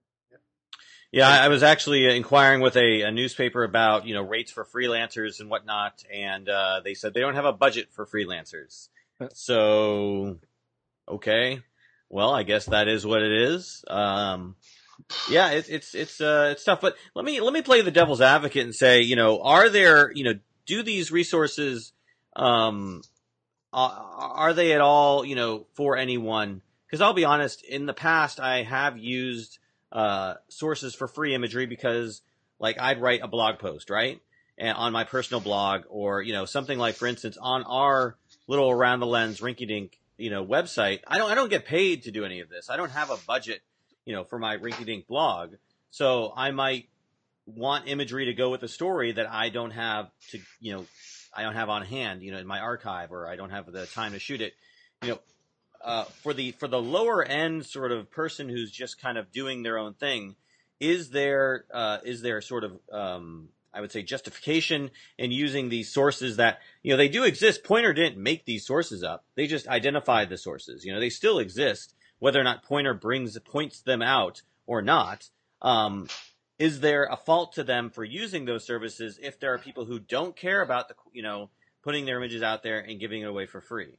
Yeah, I was actually inquiring with a, a newspaper about, you know, rates for freelancers and whatnot, and uh, they said they don't have a budget for freelancers. So, okay, well, I guess that is what it is. Um, yeah, it's it's it's uh, it's tough. But let me let me play the devil's advocate and say, you know, are there, you know, do these resources, um, are they at all, you know, for anyone? Because I'll be honest, in the past, I have used uh, sources for free imagery because, like, I'd write a blog post, right? And on my personal blog, or, you know, something like, for instance, on our little Around the Lens rinky-dink, you know, website, I don't, I don't get paid to do any of this. I don't have a budget, you know, for my rinky-dink blog. So I might want imagery to go with a story that I don't have to, you know, I don't have on hand, you know, in my archive, or I don't have the time to shoot it, you know. Uh, for the for the lower end sort of person who's just kind of doing their own thing, is there uh, is there sort of um, I would say justification in using these sources that, you know, they do exist? Pointer didn't make these sources up; they just identified the sources. You know, they still exist, whether or not Pointer brings points them out or not. Um, is there a fault to them for using those services if there are people who don't care about the, you know, putting their images out there and giving it away for free?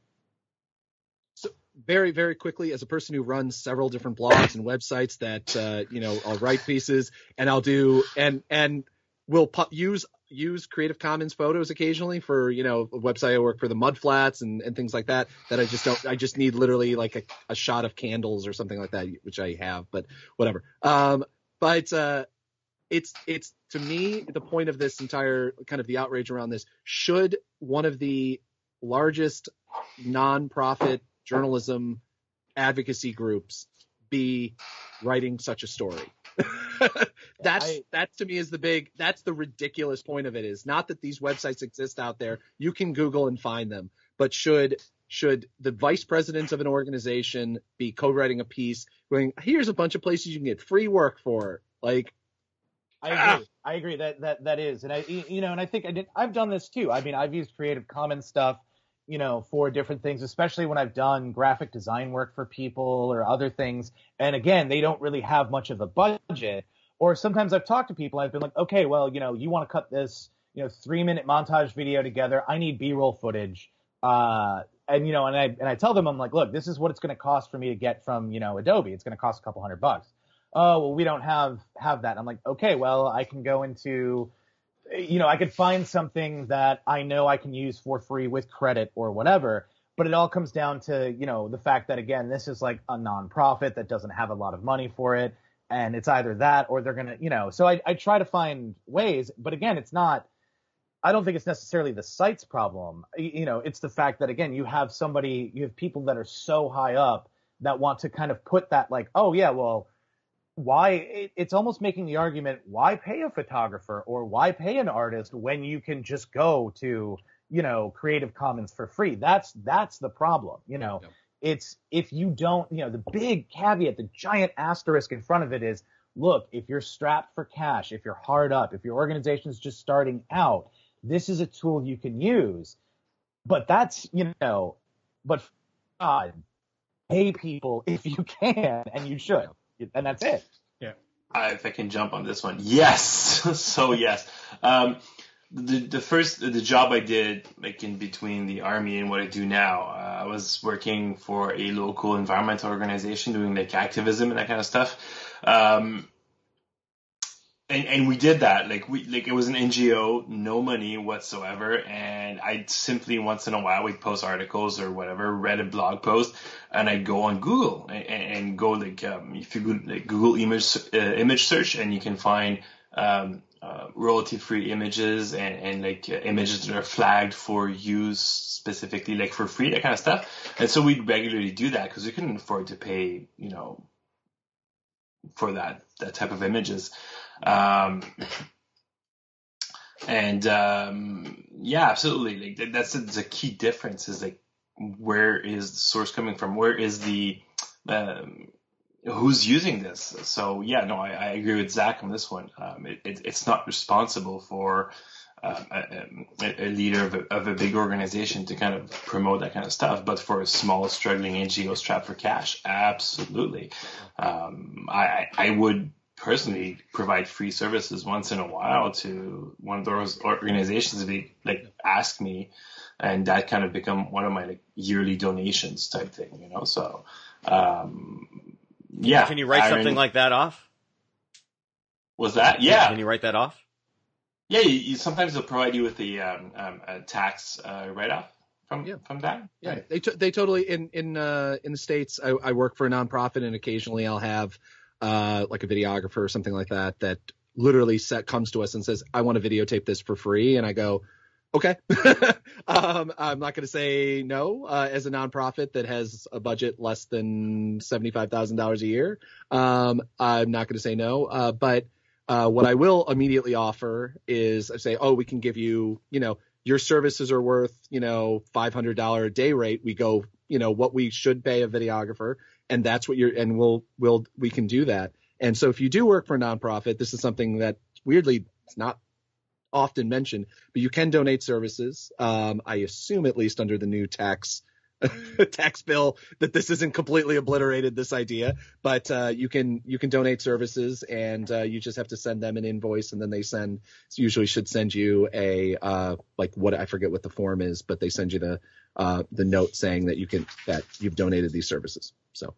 So very, very quickly, as a person who runs several different blogs and websites that, uh, you know, I'll write pieces and I'll do, and, and we'll pu- use, use Creative Commons photos occasionally for, you know, a website I work for, the Mud Flats and, and things like that, that I just don't, I just need literally like a, a shot of candles or something like that, which I have, but whatever. Um, but, uh, it's, it's to me, the point of this entire kind of the outrage around this, should one of the largest nonprofit journalism advocacy groups be writing such a story? that's I, that to me is the big, that's the ridiculous point of it, is not that these websites exist out there. You can Google and find them, but should should the vice president of an organization be co-writing a piece going, here's a bunch of places you can get free work for? Like, I agree. Ah. I agree that that that is, and I you know, and I think I did. I've done this too. I mean, I've used Creative Commons stuff, you know, for different things, especially when I've done graphic design work for people or other things. And again, they don't really have much of a budget. Or sometimes I've talked to people, I've been like, okay, well, you know, you want to cut this, you know, three minute montage video together. I need B-roll footage. Uh, and, you know, and I, and I tell them, I'm like, look, this is what it's going to cost for me to get from, you know, Adobe. It's going to cost a couple hundred bucks. Oh, well, we don't have, have that. I'm like, okay, well, I can go into, you know, I could find something that I know I can use for free with credit or whatever. But it all comes down to, you know, the fact that, again, this is like a nonprofit that doesn't have a lot of money for it. And it's either that or they're going to, you know, so I, I try to find ways. But again, it's not, I don't think it's necessarily the site's problem. You know, it's the fact that, again, you have somebody, you have people that are so high up that want to kind of put that like, oh, yeah, well, why it, it's almost making the argument, why pay a photographer or why pay an artist when you can just go to, you know, Creative Commons for free? That's, that's the problem. You know, yep. It's, if you don't, you know, the big caveat, the giant asterisk in front of it is, look, if you're strapped for cash, if you're hard up, if your organization is just starting out, this is a tool you can use. But that's, you know, but God, pay people if you can, and you should. And that's it. Yeah. Uh, if I can jump on this one. Yes. So yes. Um, the, the first, the job I did, like in between the army and what I do now, uh, I was working for a local environmental organization doing like activism and that kind of stuff. Um, and, and we did that. Like we, like it was an N G O, no money whatsoever. And I simply once in a while we'd post articles or whatever, read a blog post, and I'd go on Google and, and go like, um, if you go, like Google image, uh, image search, and you can find, um, uh, royalty-free images and, and like uh, images that are flagged for use specifically, like for free, that kind of stuff. And so we'd regularly do that because we couldn't afford to pay, you know, for that that type of images. Um, and um, yeah, absolutely. Like that, that's a, that's a key difference. Is like, where is the source coming from? Where is the um, who's using this? So yeah, no, I, I agree with Zach on this one. Um, it, it, it's not responsible for um, a, a leader of a, of a big organization to kind of promote that kind of stuff, but for a small, struggling N G O strapped for cash, absolutely. Um, I, I would personally provide free services once in a while to one of those organizations if they like ask me, and that kind of become one of my like yearly donations type thing, you know. So um, yeah. Can you write I something mean, like that off? Was that? Yeah. Can you write that off? Yeah, you, you, sometimes they'll provide you with the um, um, a tax uh, write-off from Yeah. from that. Yeah, Right. they t- they totally in in uh, in the States. I, I work for a nonprofit, and occasionally I'll have uh, like a videographer or something like that that literally set, comes to us and says, "I want to videotape this for free," and I go, "Okay." um, I'm not going to say no. Uh, as a nonprofit that has a budget less than seventy-five thousand dollars a year, um, I'm not going to say no. Uh, but uh, what I will immediately offer is I say, "Oh, we can give you, you know." Your services are worth, you know, five hundred dollars a day rate. We go, you know, what we should pay a videographer, and that's what you're, and we'll, we'll, we can do that. And so if you do work for a nonprofit, this is something that weirdly it's not often mentioned, but you can donate services. Um, I assume at least under the new tax tax bill that this isn't completely obliterated, this idea, but uh, you can you can donate services, and uh, you just have to send them an invoice, and then they send usually should send you a uh, like what I forget what the form is, but they send you the uh, the note saying that you can that you've donated these services. So,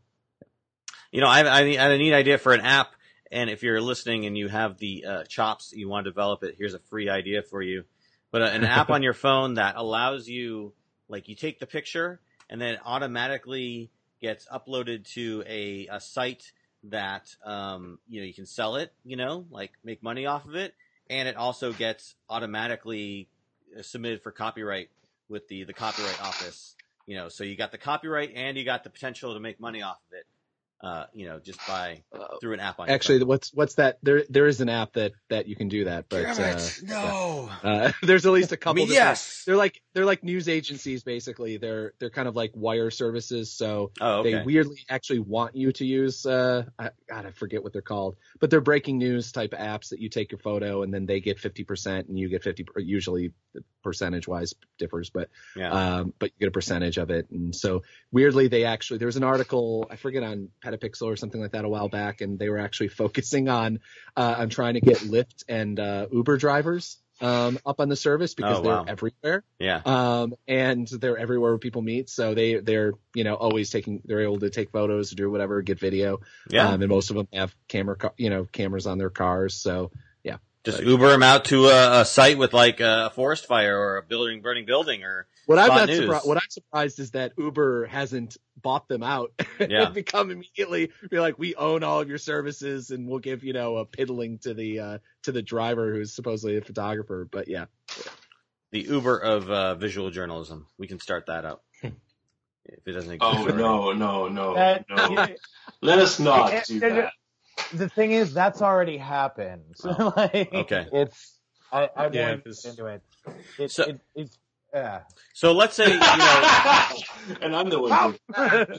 You know, I have, I have a neat idea for an app, and if you're listening and you have the uh, chops, you want to develop it, here's a free idea for you. But uh, an app on your phone that allows you, like, you take the picture, and then it automatically gets uploaded to a, a site that, um, you know, you can sell it, you know, like make money off of it. And it also gets automatically submitted for copyright with the, the copyright office, you know, so you got the copyright and you got the potential to make money off of it, uh, you know, just by through an app on your actually, phone. what's what's that? There there is an app that that you can do that, but Damn uh, it. No. Uh, there's at least a I couple. mean, different- yes. They're like they're like news agencies basically. They're they're kind of like wire services. So Oh, okay. they weirdly actually want you to use. Uh, I, God, I forget what they're called, but they're breaking news type apps that you take your photo and then they get fifty percent and you get fifty. Usually, percentage wise differs, but Yeah. um, but you get a percentage of it. And so weirdly, they actually there was an article I forget on Petapixel or something like that a while back, and they were actually focusing on uh, on trying to get Lyft and uh, Uber drivers um, up on the service because Oh, they're wow. everywhere. Yeah. Um, and they're everywhere where people meet. So they, they're, you know, always taking, they're able to take photos, do whatever, get video. Yeah. Um, and most of them have camera, ca- you know, cameras on their cars. So yeah. Just But Uber them out to a, a site with like a forest fire or a building, burning building or what I'm spot not news. surprised, what I'm surprised is that Uber hasn't bought them out Yeah. and become immediately be like, we own all of your services and we'll give, you know, a piddling to the, uh, to the driver who's supposedly a photographer. But yeah. The Uber of uh, visual journalism. We can start that up. If it doesn't exist. Oh already. no, no, no, That- no! Let us not It- do it- that. The thing is, that's already happened. So, like, Okay. It's I I Yeah, won't this- get into it. It, So- it it's yeah. So let's say, you know, And I'm the one. Who...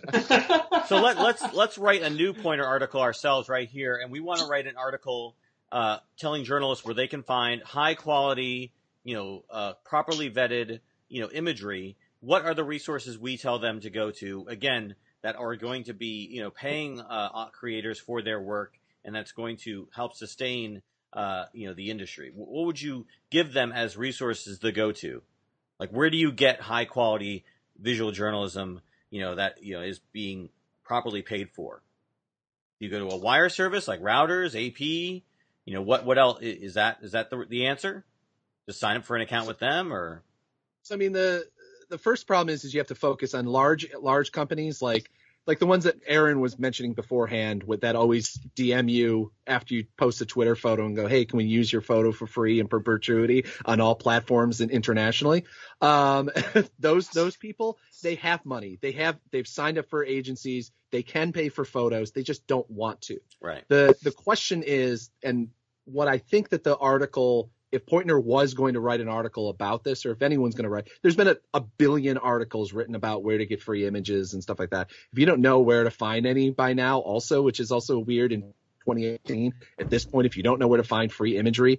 so let, let's let's write a new pointer article ourselves right here, and we want to write an article uh, telling journalists where they can find high quality, you know, uh, properly vetted, you know, imagery. What are the resources we tell them to go to? Again, that are going to be, you know, paying uh, creators for their work, and that's going to help sustain, uh, you know, the industry. What would you give them as resources to go to? Like, where do you get high quality visual journalism, you know, that, you know, is being properly paid for? Do you go to a wire service like Routers, A P? You know, what, what else is that? Is that the, the answer? Just sign up for an account with them, or? So, I mean, the, the first problem is, is you have to focus on large, large companies like like the ones that Aaron was mentioning beforehand, with that always D M you after you post a Twitter photo and go, hey, can we use your photo for free and perpetuity on all platforms and internationally? Um, those those people, they have money. They have they've signed up for agencies. They can pay for photos. They just don't want to. Right. The the question is, and what I think that the article, if Poynter was going to write an article about this, or if anyone's going to write, there's been a, a billion articles written about where to get free images and stuff like that. If you don't know where to find any by now, also, which is also weird in twenty eighteen, at this point, if you don't know where to find free imagery,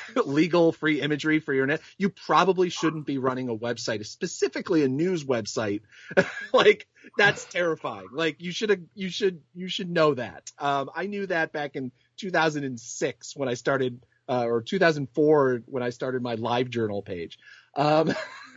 legal free imagery for your net, you probably shouldn't be running a website, specifically a news website. Like, that's terrifying. Like, you should have, you should, you should know that. Um, I knew that back in two thousand six when I started, uh, or two thousand four when I started my LiveJournal page. Um,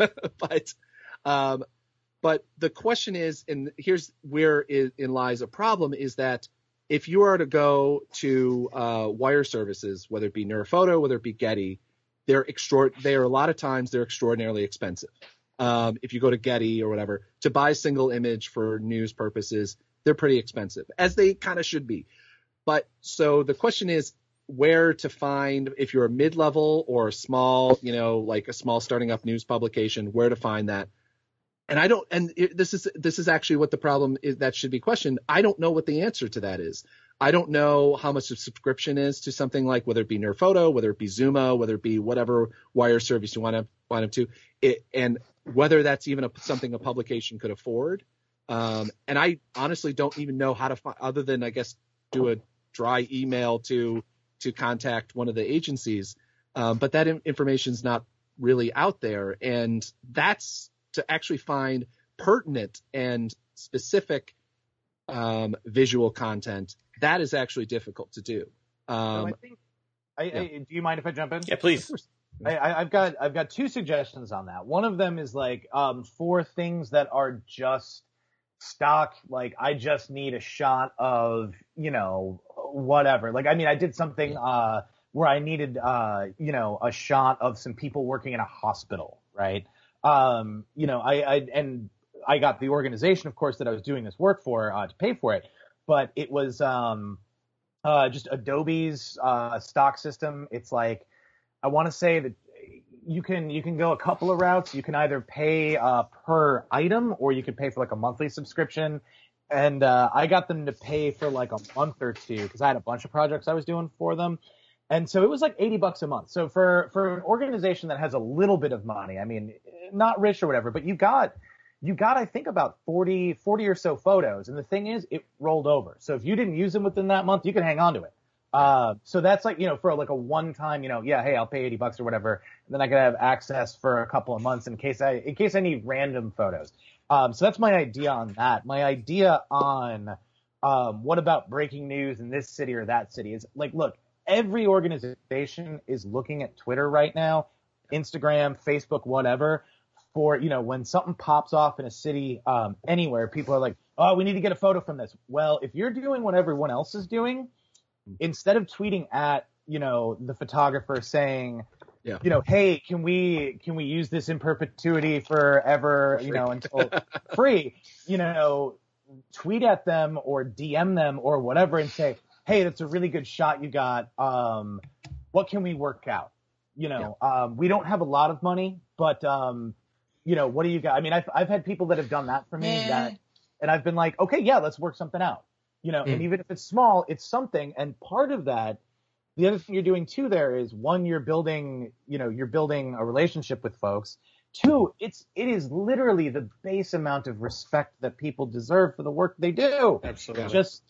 but, um, but the question is, and here's where in, in lies a problem, is that if you are to go to uh, wire services, whether it be Neurophoto, whether it be Getty, they're extra- they are a lot of times they're extraordinarily expensive. Um, if you go to Getty or whatever, to buy a single image for news purposes, they're pretty expensive, as they kind of should be. But so the question is where to find, if you're a mid-level or a small, you know, like a small starting up news publication, where to find that. And I don't, and it, this is, this is actually what the problem is that should be questioned. I don't know what the answer to that is. I don't know how much a subscription is to something like, whether it be Neurophoto, whether it be Zumo, whether it be whatever wire service you want to want to, it, and whether that's even a, something a publication could afford. Um, and I honestly don't even know how to find, other than I guess do a dry email to to contact one of the agencies. Um, but that in, information is not really out there, and that's to actually find pertinent and specific um, visual content. That is actually difficult to do. Um, so I think. I, yeah. I, do you mind if I jump in? Yeah, please. I, I, I've got I've got two suggestions on that. One of them is like um, for things that are just stock, like I just need a shot of, you know, whatever. Like, I mean, I did something uh, where I needed, uh, you know, a shot of some people working in a hospital, right? Um, you know, I, I and I got the organization, of course, that I was doing this work for uh, to pay for it, but it was um, uh, just Adobe's uh, stock system. It's like, I want to say that you can you can go a couple of routes. You can either pay uh, per item, or you could pay for like a monthly subscription. And uh, I got them to pay for like a month or two because I had a bunch of projects I was doing for them. And so it was like eighty bucks a month. So for, for an organization that has a little bit of money, I mean, not rich or whatever, but you got, you got, I think about forty, forty or so photos. And the thing is, it rolled over. So if you didn't use them within that month, you can hang on to it. Uh, so that's like, you know, for like a one time, you know, yeah, hey, I'll pay eighty bucks or whatever. And then I could have access for a couple of months in case I, in case I need random photos. Um, so that's my idea on that. My idea on, um, what about breaking news in this city or that city is like, look, every organization is looking at Twitter right now, Instagram, Facebook, whatever, for, you know, when something pops off in a city, um, anywhere, people are like, oh, we need to get a photo from this. Well, if you're doing what everyone else is doing, instead of tweeting at, you know, the photographer saying, yeah, you know, hey, can we can we use this in perpetuity forever, you know, until free, you know, tweet at them or D M them or whatever and say, hey, that's a really good shot you got. Um, what can we work out? You know, yeah. um, we don't have a lot of money, but um, you know, what do you got? I mean, I've I've had people that have done that for me, yeah. that, and I've been like, okay, yeah, let's work something out. You know, mm. and even if it's small, it's something. And part of that, the other thing you're doing too there is, one, you're building, you know, you're building a relationship with folks. Two, it's, it is literally the base amount of respect that people deserve for the work they do. Absolutely. Just,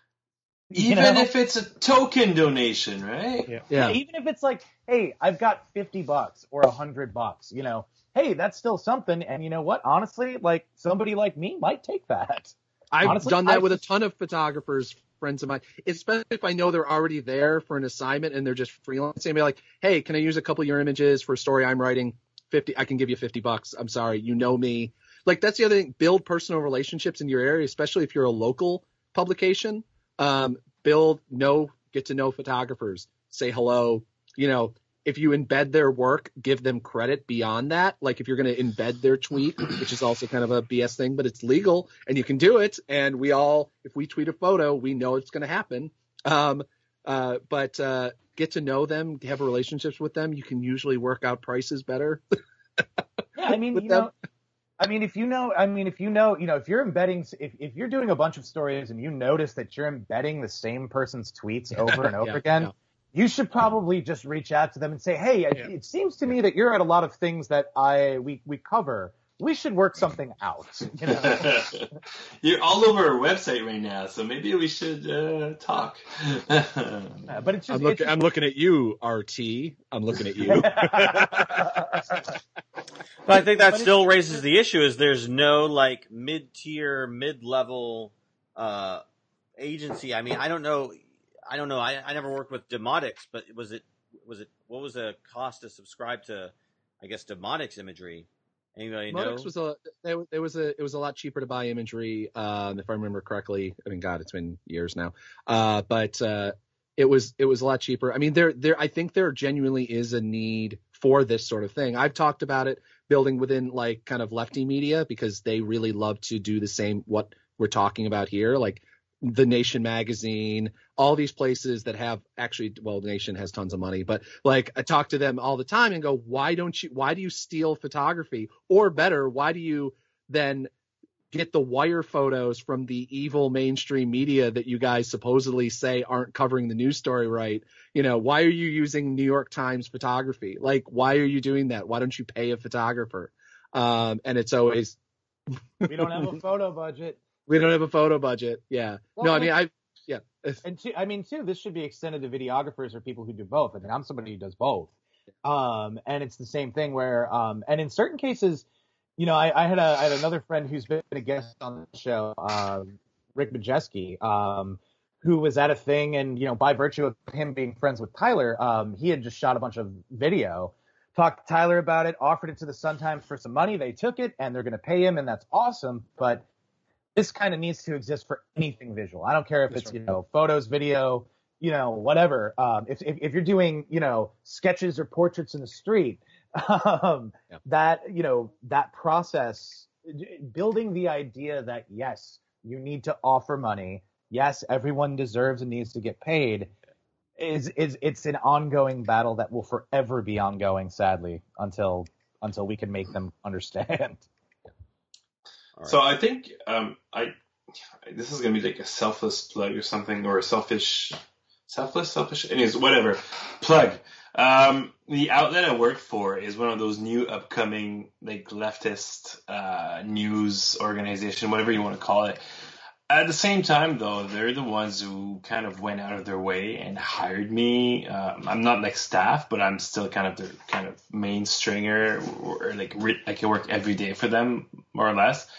even know, if it's a token donation, right? Yeah. yeah. Even if it's like, hey, I've got fifty bucks or a hundred bucks, you know, hey, that's still something. And you know what? Honestly, like somebody like me might take that. I've Honestly, done that I've, with a ton of photographers, friends of mine, especially if I know they're already there for an assignment and they're just freelancing. And be like, hey, can I use a couple of your images for a story I'm writing? fifty, I can give you fifty bucks. I'm sorry. You know me. Like, that's the other thing. Build personal relationships in your area, especially if you're a local publication. Um, build, know, get to know photographers. Say hello. You know, if you embed their work, give them credit beyond that. Like if you're going to embed their tweet, which is also kind of a B S thing, but it's legal and you can do it. And we all, if we tweet a photo, we know it's going to happen. Um, uh, but uh, get to know them, have relationships with them. You can usually work out prices better. Yeah, I mean, you them. know, I mean, if you know, I mean, if you know, you know, if you're embedding, if, if you're doing a bunch of stories and you notice that you're embedding the same person's tweets over and over Yeah, again, yeah. you should probably just reach out to them and say, hey, it, Yeah. it seems to me that you're at a lot of things that I we we cover. We should work something out. You know? You're all over our website right now, so maybe we should uh, talk. Yeah, but it's just, I'm, look, it's just I'm looking at you, R T. I'm looking at you. But I think that But still raises the issue: is there's no like mid-tier, mid-level uh, agency. I mean, I don't know. I don't know. I, I never worked with Demotics, but was it was it what was the cost to subscribe to? I guess Demotics imagery. Anybody know? Modix was a it, it was a it was a lot cheaper to buy imagery, um, if I remember correctly. I mean, God, it's been years now. Uh, but uh, it was it was a lot cheaper. I mean, there there I think there genuinely is a need for this sort of thing. I've talked about it building within like kind of lefty media because they really love to do the same what we're talking about here, like The Nation magazine, all these places that have actually, well, The Nation has tons of money, but like I talk to them all the time and go, why don't you, why do you steal photography? Or better, why do you then get the wire photos from the evil mainstream media that you guys supposedly say aren't covering the news story right? You know, why are you using New York Times photography? Like, why are you doing that? Why don't you pay a photographer? Um, and it's always, we don't have a photo budget. we don't have a photo budget. Yeah. Well, no, I and mean, it- I, yeah. And two, I mean, too, this should be extended to videographers or people who do both. I mean, I'm somebody who does both. Um, and it's the same thing where, um, and in certain cases, you know, I, I had a, I had another friend who's been a guest on the show, uh, Rick Majeski, um, who was at a thing, and you know, by virtue of him being friends with Tyler, um, he had just shot a bunch of video, talked to Tyler about it, offered it to the Sun-Times for some money. They took it, and they're going to pay him, and that's awesome. But this kind of needs to exist for anything visual. I don't care if That's it's right. you know photos, video, you know, whatever. Um, if, if if you're doing you know sketches or portraits in the street. Um, Yeah. that, you know, that process, building the idea that, yes, you need to offer money. Yes, everyone deserves and needs to get paid is, is, it's an ongoing battle that will forever be ongoing, sadly, until, until we can make them understand. All right. So I think um, I this is gonna be like a selfless plug or something, or a selfish, selfless, selfish, anyways, whatever plug. Um, the outlet I work for is one of those new upcoming like leftist uh, news organization, whatever you want to call it. At the same time, though, they're the ones who kind of went out of their way and hired me. Um, I'm not like staff, but I'm still kind of their kind of main stringer, or, or like re- I can work every day for them, more or less.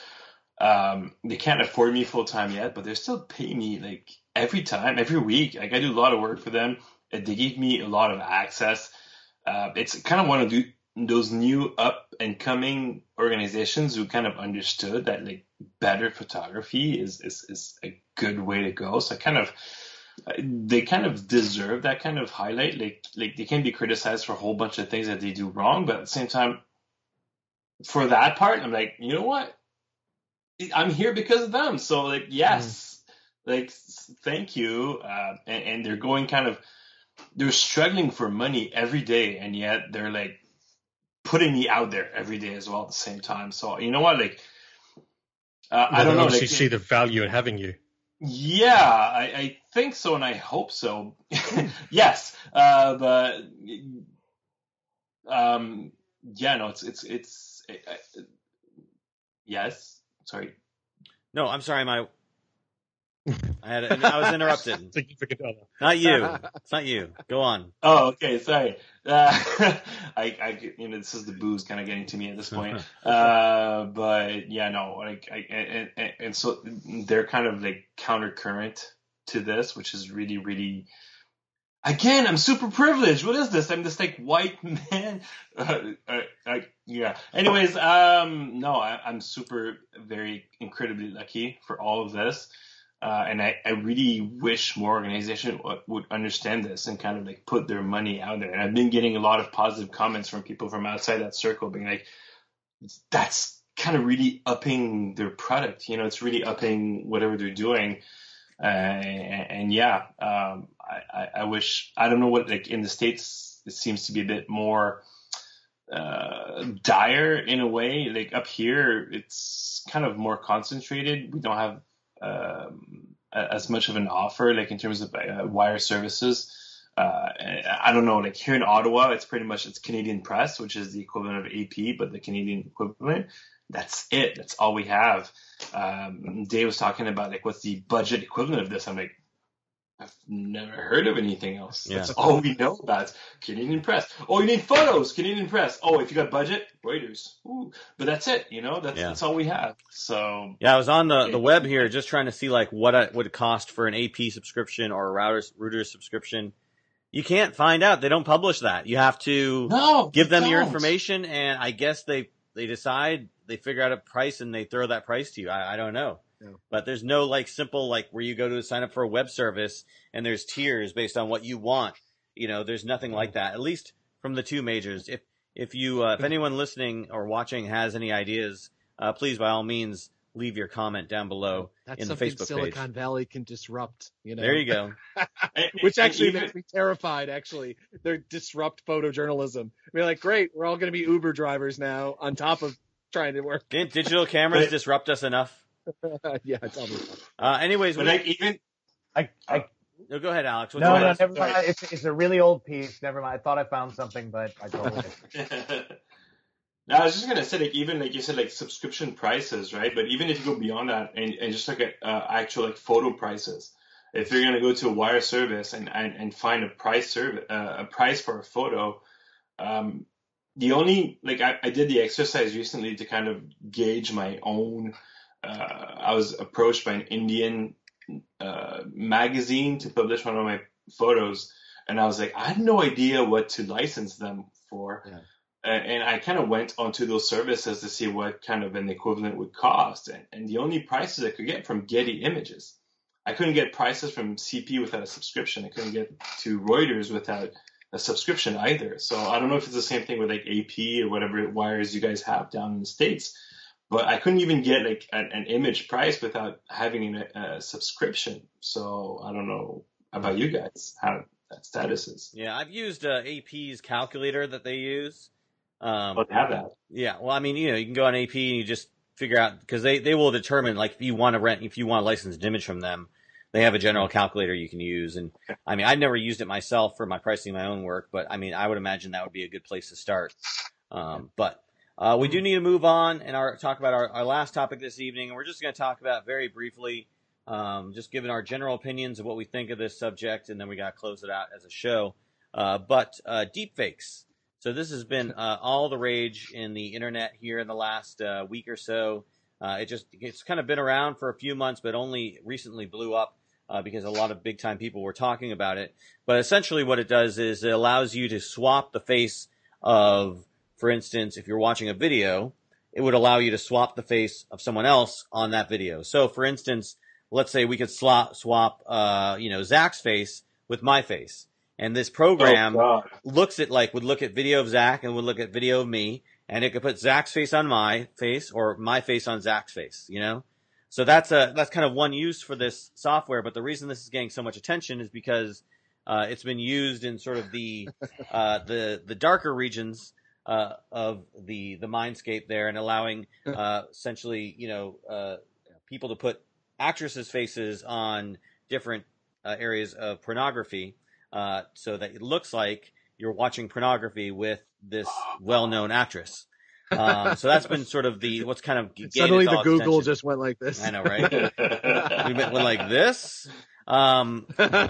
Um, they can't afford me full time yet, but they're still paying me like every time, every week. Like I do a lot of work for them. Uh, They give me a lot of access. Uh, it's kind of one of the, those new up and coming organizations who kind of understood that like better photography is, is, is a good way to go. So I kind of, they kind of deserve that kind of highlight. Like, like they can be criticized for a whole bunch of things that they do wrong, but at the same time, for that part, I'm like, you know what? I'm here because of them. So like, yes, mm. like, thank you. Uh, and, and they're going kind of, they're struggling for money every day, and yet they're like putting me out there every day as well at the same time. So you know what, like uh, I don't know, actually like, see the value in having you. Yeah, I, I think so, and I hope so. Yes, uh, but um, yeah, no, it's it's it's it, it, yes. Sorry. No, I'm sorry. My I had a, I was interrupted. Significant other. Not you. It's not you. Go on. Oh, okay. Sorry. Uh, I, I, you know, this is the booze kind of getting to me at this point. Uh, but yeah, no, like, I, and, and, and so they're kind of like counter current to this, which is really, really. Again, I'm super privileged. What is this? I'm this like white man. Uh, uh, uh, yeah. Anyways, um, no, I, I'm super, very incredibly lucky for all of this. Uh, and I, I really wish more organizations would, would understand this and kind of like put their money out there. And I've been getting a lot of positive comments from people from outside that circle being like, that's kind of really upping their product. You know, it's really upping whatever they're doing. Uh, and, and yeah, um, I, I wish, I don't know what, like in the States, it seems to be a bit more uh, dire in a way. Like up here, it's kind of more concentrated. We don't have um, as much of an offer, like in terms of uh, wire services. Uh, I don't know, like here in Ottawa, it's pretty much, it's Canadian Press, which is the equivalent of A P, but the Canadian equivalent. That's it. That's all we have. Um, Dave was talking about like, what's the budget equivalent of this? I'm like, I've never heard of anything else. Yeah. That's all we know about. Canadian Press. Oh, you need photos. Canadian Press. Oh, if you got budget, Reuters. Ooh. But that's it. You know, that's Yeah. that's all we have. So Yeah, I was on the, the web here just trying to see like what it would cost for an A P subscription or a Reuters, Reuters subscription. You can't find out. They don't publish that. You have to no, give them your don't. information, and I guess they they decide, they figure out a price, and they throw that price to you. I, I don't know. Yeah. But there's no like simple like where you go to sign up for a web service and there's tiers based on what you want. You know, there's nothing like that. At least from the two majors. If if you uh, if anyone listening or watching has any ideas, uh, please by all means leave your comment down below That's in the something Facebook Silicon page. Valley can disrupt. You know, There you go. which actually even, makes me terrified. Actually, they disrupt photojournalism. I mean, like, great, we're all going to be Uber drivers now, on top of trying to work. Didn't digital cameras But- disrupt us enough? Yeah, tell me. Uh, anyways, but we, like even I, I no, go ahead, Alex. What's no, your no, last- never mind. It's, it's a really old piece. Never mind. I thought I found something, but I totally didn't. No, I was just gonna say, like, even like you said, like subscription prices, right? But even if you go beyond that and, and just look at uh, actual like photo prices, if you're gonna go to a wire service and and, and find a price service, uh, a price for a photo, um, the only like I, I did the exercise recently to kind of gauge my own. Uh, I was approached by an Indian uh, magazine to publish one of my photos, and I was like, I had no idea what to license them for. Yeah. And I kind of went onto those services to see what kind of an equivalent would cost. And, and the only prices I could get from Getty Images. I couldn't get prices from C P without a subscription. I couldn't get to Reuters without a subscription either. So I don't know if it's the same thing with like A P or whatever wires you guys have down in the States. But I couldn't even get like an, an image price without having a, a subscription. So I don't know about you guys, how that status is. Yeah, I've used uh, A P's calculator that they use. Um, But have that. Yeah, well, I mean, you know, you can go on A P and you just figure out, because they, they will determine, like, if you want to rent, if you want a licensed image from them, they have a general calculator you can use. And I mean, I've never used it myself for my pricing my own work, but I mean, I would imagine that would be a good place to start. Um, but uh, we do need to move on and our, talk about our, our last topic this evening. And we're just going to talk about very briefly, um, just giving our general opinions of what we think of this subject, and then we got to close it out as a show. Uh, but uh, deepfakes. So this has been uh, all the rage in the internet here in the last uh, week or so. Uh, it just it's kind of been around for a few months, but only recently blew up uh, because a lot of big time people were talking about it. But essentially, what it does is it allows you to swap the face of, for instance, if you're watching a video, it would allow you to swap the face of someone else on that video. So, for instance, let's say we could swap swap uh, you know Zach's face with my face. And this program Oh, God. looks at like would look at video of Zach and would look at video of me, and it could put Zach's face on my face or my face on Zach's face, you know? So that's a that's kind of one use for this software. But the reason this is getting so much attention is because uh, it's been used in sort of the uh, the the darker regions uh, of the the mindscape there, and allowing uh, essentially you know uh, people to put actresses' faces on different uh, areas of pornography. Uh, so that it looks like you're watching pornography with this well-known actress. Um, so that's been sort of the what's kind of gained Suddenly its the all Google attention. just went like this. I know, right? We went, went like this. Um,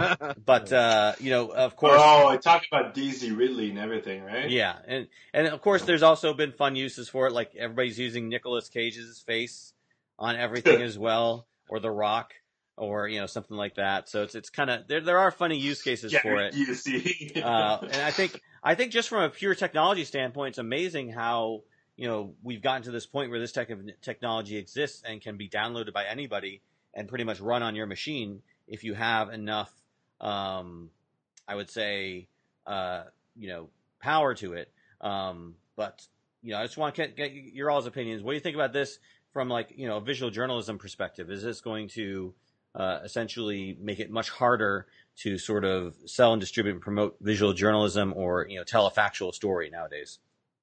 but uh, you know, of course, Oh, I talk about Daisy Ridley and everything, right? yeah, and and of course, there's also been fun uses for it. Like everybody's using Nicolas Cage's face on everything as well, or The Rock. Or you know something like that, so it's it's kind of there. There are funny use cases Yeah, for it, you see. uh, and I think I think just from a pure technology standpoint, it's amazing how you know we've gotten to this point where this tech technology exists and can be downloaded by anybody, and pretty much run on your machine if you have enough, um, I would say, uh, you know, power to it. Um, but, you know, I just want to get, get your all's opinions. What do you think about this from, like, you know, a visual journalism perspective? Is this going to uh, essentially make it much harder to sort of sell and distribute and promote visual journalism, or, you know, tell a factual story nowadays?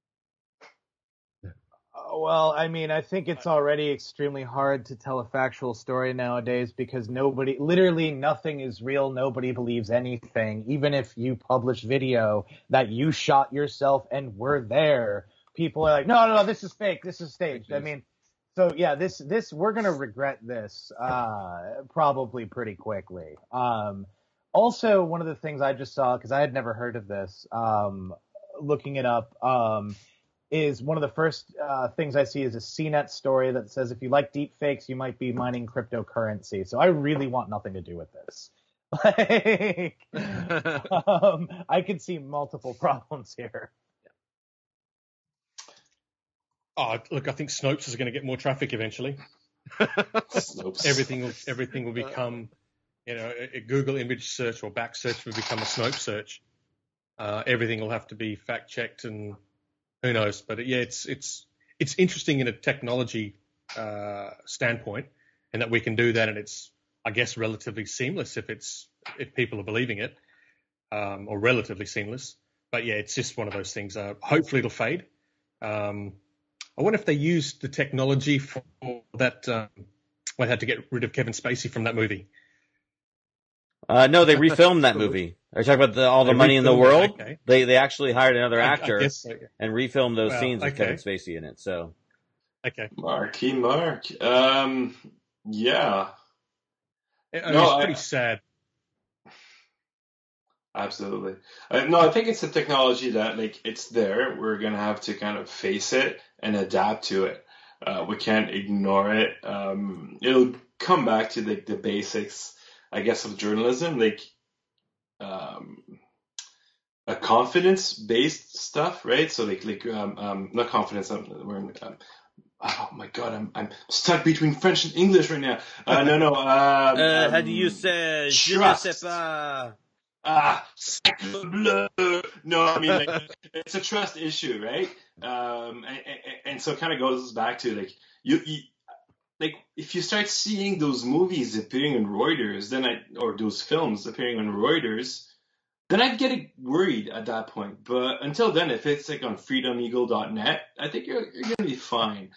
Well, I mean, I think it's already extremely hard to tell a factual story nowadays because nobody, literally nothing is real. Nobody believes anything. Even if you publish video that you shot yourself and were there, people are like, no, no, no, this is fake. This is staged. I mean, so yeah, this, this, we're going to regret this, uh, probably pretty quickly. Um, also, one of the things I just saw, because I had never heard of this, um, looking it up, um, is one of the first uh, things I see is a C net story that says if you like deep fakes, you might be mining cryptocurrency. So I really want nothing to do with this. Like, um, I could see multiple problems here. Oh, look, I think Snopes is going to get more traffic eventually. Snopes. Everything will everything will become, you know, a, a Google image search or back search will become a Snopes search. Uh, everything will have to be fact checked and who knows, but yeah, it's it's it's interesting in a technology uh, standpoint, and that we can do that, and it's, I guess, relatively seamless if it's if people are believing it, um, or relatively seamless. But yeah, it's just one of those things. Uh, hopefully, it'll fade. Um, I wonder if they used the technology for that. Um, I had to get rid of Kevin Spacey from that movie. Uh, no, they refilmed that movie. Are you talking about the, all the They money in the refilmed it, world? okay. They they actually hired another I- I actor guess so. and refilmed those Well, scenes with okay. Kevin Spacey in it. So Okay, Marky Mark. Um, yeah, I mean, No, it's I- pretty sad. absolutely. Uh, no, I think it's a technology that, like, it's there. We're gonna have to kind of face it and adapt to it. Uh, we can't ignore it. Um, it'll come back to like the basics, I guess, of journalism, like um, a confidence-based stuff, right? So like like um, um not confidence. I'm, we're in, um, oh my god, I'm I'm stuck between French and English right now. Uh, no, no. Um, uh, how do you um, say? Je ne trust. sais pas. Ah, sacre bleu. No, I mean, like, it's a trust issue, right? Um, and, and, and so it kind of goes back to like you, you, like if you start seeing those movies appearing on Reuters, then I, or those films appearing on Reuters, then I'd get worried at that point. But until then, if it's like on freedom eagle dot net, I think you're you're gonna be fine.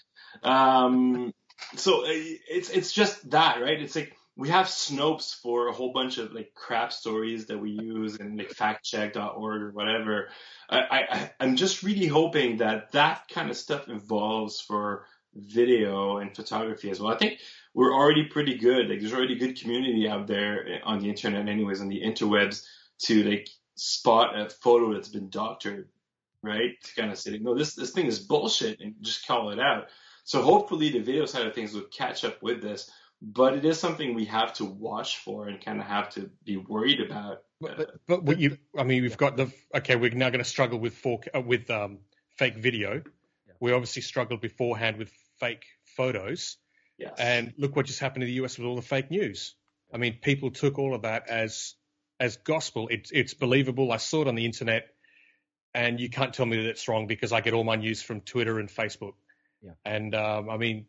Um, so it's it's just that, right? It's like, we have Snopes for a whole bunch of like crap stories that we use and like fact check dot org or whatever. I, I, I'm just really hoping that that kind of stuff evolves for video and photography as well. I think we're already pretty good. Like, there's already a good community out there on the internet anyways, on the interwebs, to like spot a photo that's been doctored, right? To kind of say, no, this, this thing is bullshit, and just call it out. So hopefully the video side of things will catch up with this. But it is something we have to watch for and kind of have to be worried about. But, but, but what you, I mean, we've got the, okay, we're now going to struggle with four, uh, with um, fake video. Yeah. We obviously struggled beforehand with fake photos. Yes. And look what just happened in the U S with all the fake news. I mean, people took all of that as as gospel. It's it's believable. I saw it on the internet, and you can't tell me that it's wrong because I get all my news from Twitter and Facebook. Yeah. And um, I mean,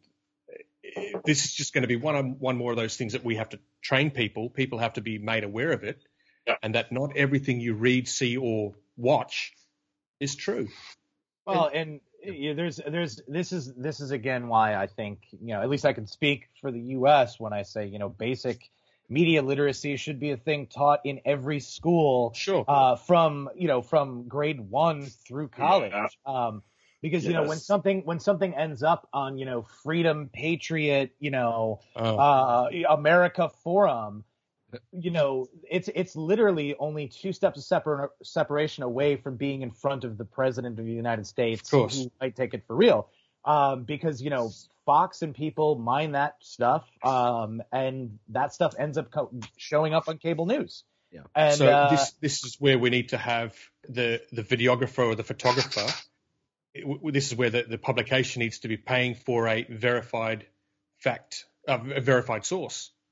this is just going to be one one more of those things that we have to train people. People have to be made aware of it, yeah. And that not everything you read, see, or watch is true. Well, and yeah, there's there's this is this is again why I think, you know, at least I can speak for the U S when I say, you know, basic media literacy should be a thing taught in every school, Sure. uh, from you know from grade one through college. Yeah. Um, because you know when Yes. something when something ends up on, you know, Freedom, Patriot, you know, Oh. uh, America Forum, you know, it's it's literally only two steps of separ- separation away from being in front of the president of the United States, Of course. who might take it for real. Um, because, you know, Fox and people mine that stuff, um, and that stuff ends up co- showing up on cable news. Yeah. And so uh, this this is where we need to have the the videographer or the photographer. It- w- This is where the, the publication needs to be paying for a verified fact, uh, a verified source.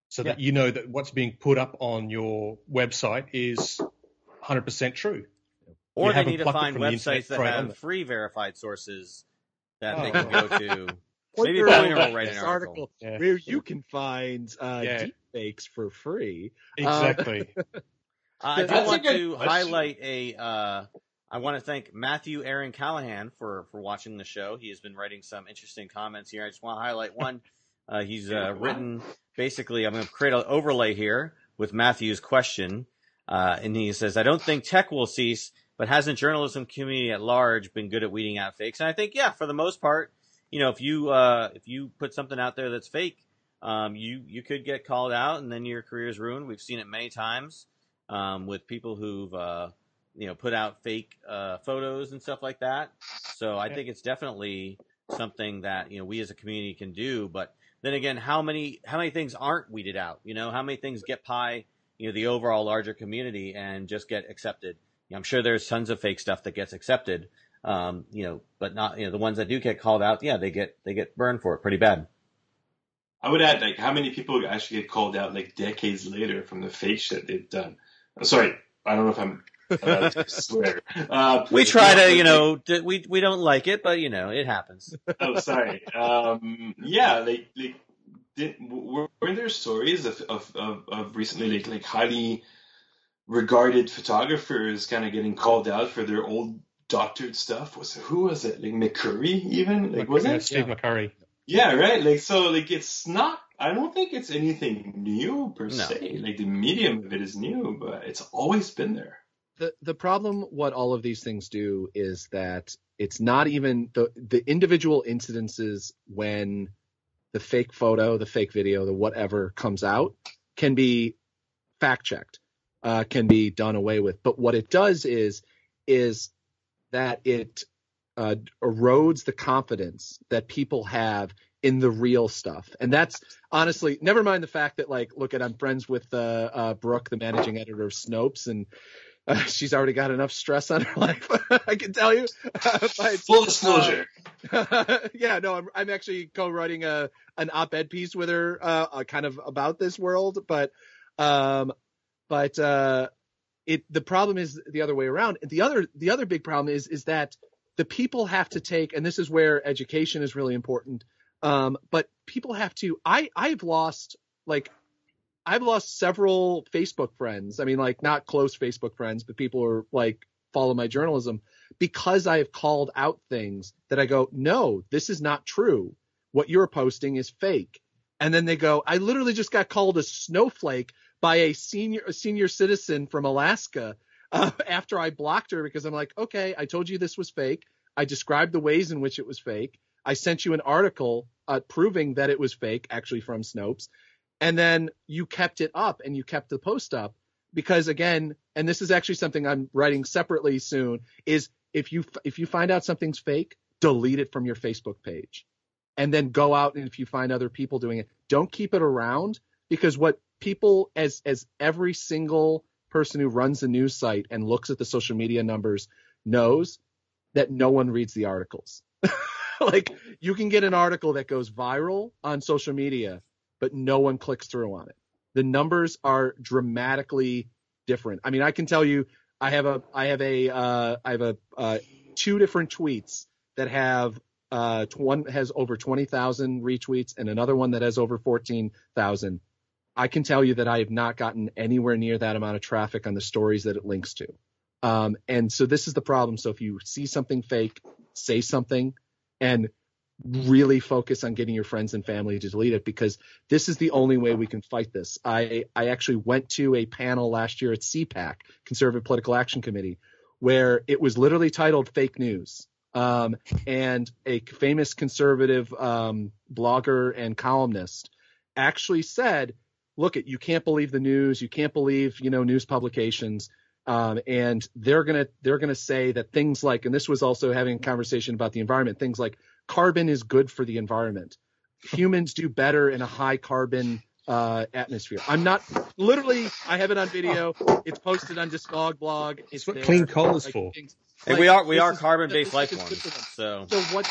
so Yeah. that you know that what's being put up on your website is one hundred percent true. Or You they haven't need to plucked it find from the internet, websites that throw it on have there. free verified sources that they Oh. can go to. Point Maybe your Pointer own will write an this article. Yeah. where you can find uh, Yeah. deep fakes for free. Exactly. Uh, I do That's a want good to question. highlight a. Uh, I want to thank Matthew Aaron Callahan for, for watching the show. He has been writing some interesting comments here. I just want to highlight one. Uh, he's uh, written basically. I'm going to create an overlay here with Matthew's question, uh, and he says, "I don't think tech will cease, but hasn't journalism community at large been good at weeding out fakes?" And I think, yeah, for the most part, you know, if you uh, if you put something out there that's fake, um, you you could get called out, and then your career is ruined. We've seen it many times um, with people who've uh, you know put out fake uh, photos and stuff like that. So I Yeah. think it's definitely something that you know we as a community can do. But then again, how many how many things aren't weeded out? You know, how many things get by you know the overall larger community and just get accepted? You know, I'm sure there's tons of fake stuff that gets accepted. Um, you know, but not you know the ones that do get called out. Yeah, they get they get burned for it pretty bad. I would add, like, how many people actually get called out like decades later from the fake shit they've done? I'm sorry, I don't know if I'm allowed to swear. Uh, We try to, you like- know, d- we we don't like it, but you know, it happens. Oh, sorry. Um, yeah, like, like, did, were, were there stories of, of, of, of recently, like, like highly regarded photographers kind of getting called out for their old doctored stuff? Was who was it? Like McCurry, even? Like, was Yeah, it? Steve Yeah. McCurry. Yeah, right. Like, so, like, it's not. I don't think it's anything new per No. se. Like, the medium of it is new, but it's always been there. the the problem what all of these things do is that it's not even the the individual incidences when the fake photo, the fake video, the whatever comes out can be fact checked, uh, can be done away with. But what it does is is that it uh, erodes the confidence that people have in the real stuff. And that's honestly, never mind the fact that, like, look at, I'm friends with uh, uh, Brooke, the managing editor of Snopes, and uh, she's already got enough stress on her life, I can tell you. But, Full disclosure. uh, yeah, no, I'm, I'm actually co-writing a an op-ed piece with her, uh, uh, kind of about this world. But, um, but uh, it the problem is the other way around. The other the other big problem is is that the people have to take, and this is where education is really important. Um, but people have to. I I've lost like. I've lost several Facebook friends. I mean, like, not close Facebook friends, but people who are like follow my journalism because I have called out things that I go, no, this is not true. What you're posting is fake. And then they go, I literally just got called a snowflake by a senior a senior citizen from Alaska uh, after I blocked her because I'm like, okay, I told you this was fake. I described the ways in which it was fake. I sent you an article uh, proving that it was fake, actually from Snopes. And then you kept it up and you kept the post up because, again, and this is actually something I'm writing separately soon, is if you if you find out something's fake, delete it from your Facebook page and then go out. And if you find other people doing it, don't keep it around, because what people, as as every single person who runs a news site and looks at the social media numbers knows, that no one reads the articles. Like, you can get an article that goes viral on social media, but no one clicks through on it. The numbers are dramatically different. I mean, I can tell you, I have a, I have a, uh, I have a, uh, two different tweets that have, uh, one has over twenty thousand retweets and another one that has over fourteen thousand. I can tell you that I have not gotten anywhere near that amount of traffic on the stories that it links to. Um, and so this is the problem. So if you see something fake, say something, and really focus on getting your friends and family to delete it, because this is the only way we can fight this. I, I actually went to a panel last year at C PAC, Conservative Political Action Committee, where it was literally titled Fake News. Um, and a famous conservative um, blogger and columnist actually said, look, it, you can't believe the news. You can't believe, you know, news publications. Um, and they're going to they're going to say that things like, and this was also having a conversation about the environment, things like carbon is good for the environment. Humans do better in a high carbon uh, atmosphere. I'm not literally. I have it on video. It's posted on Discog blog. It's what there. clean coal is Like, for. things- And like, we are we this are is- carbon this based is life good for forms. them. So So what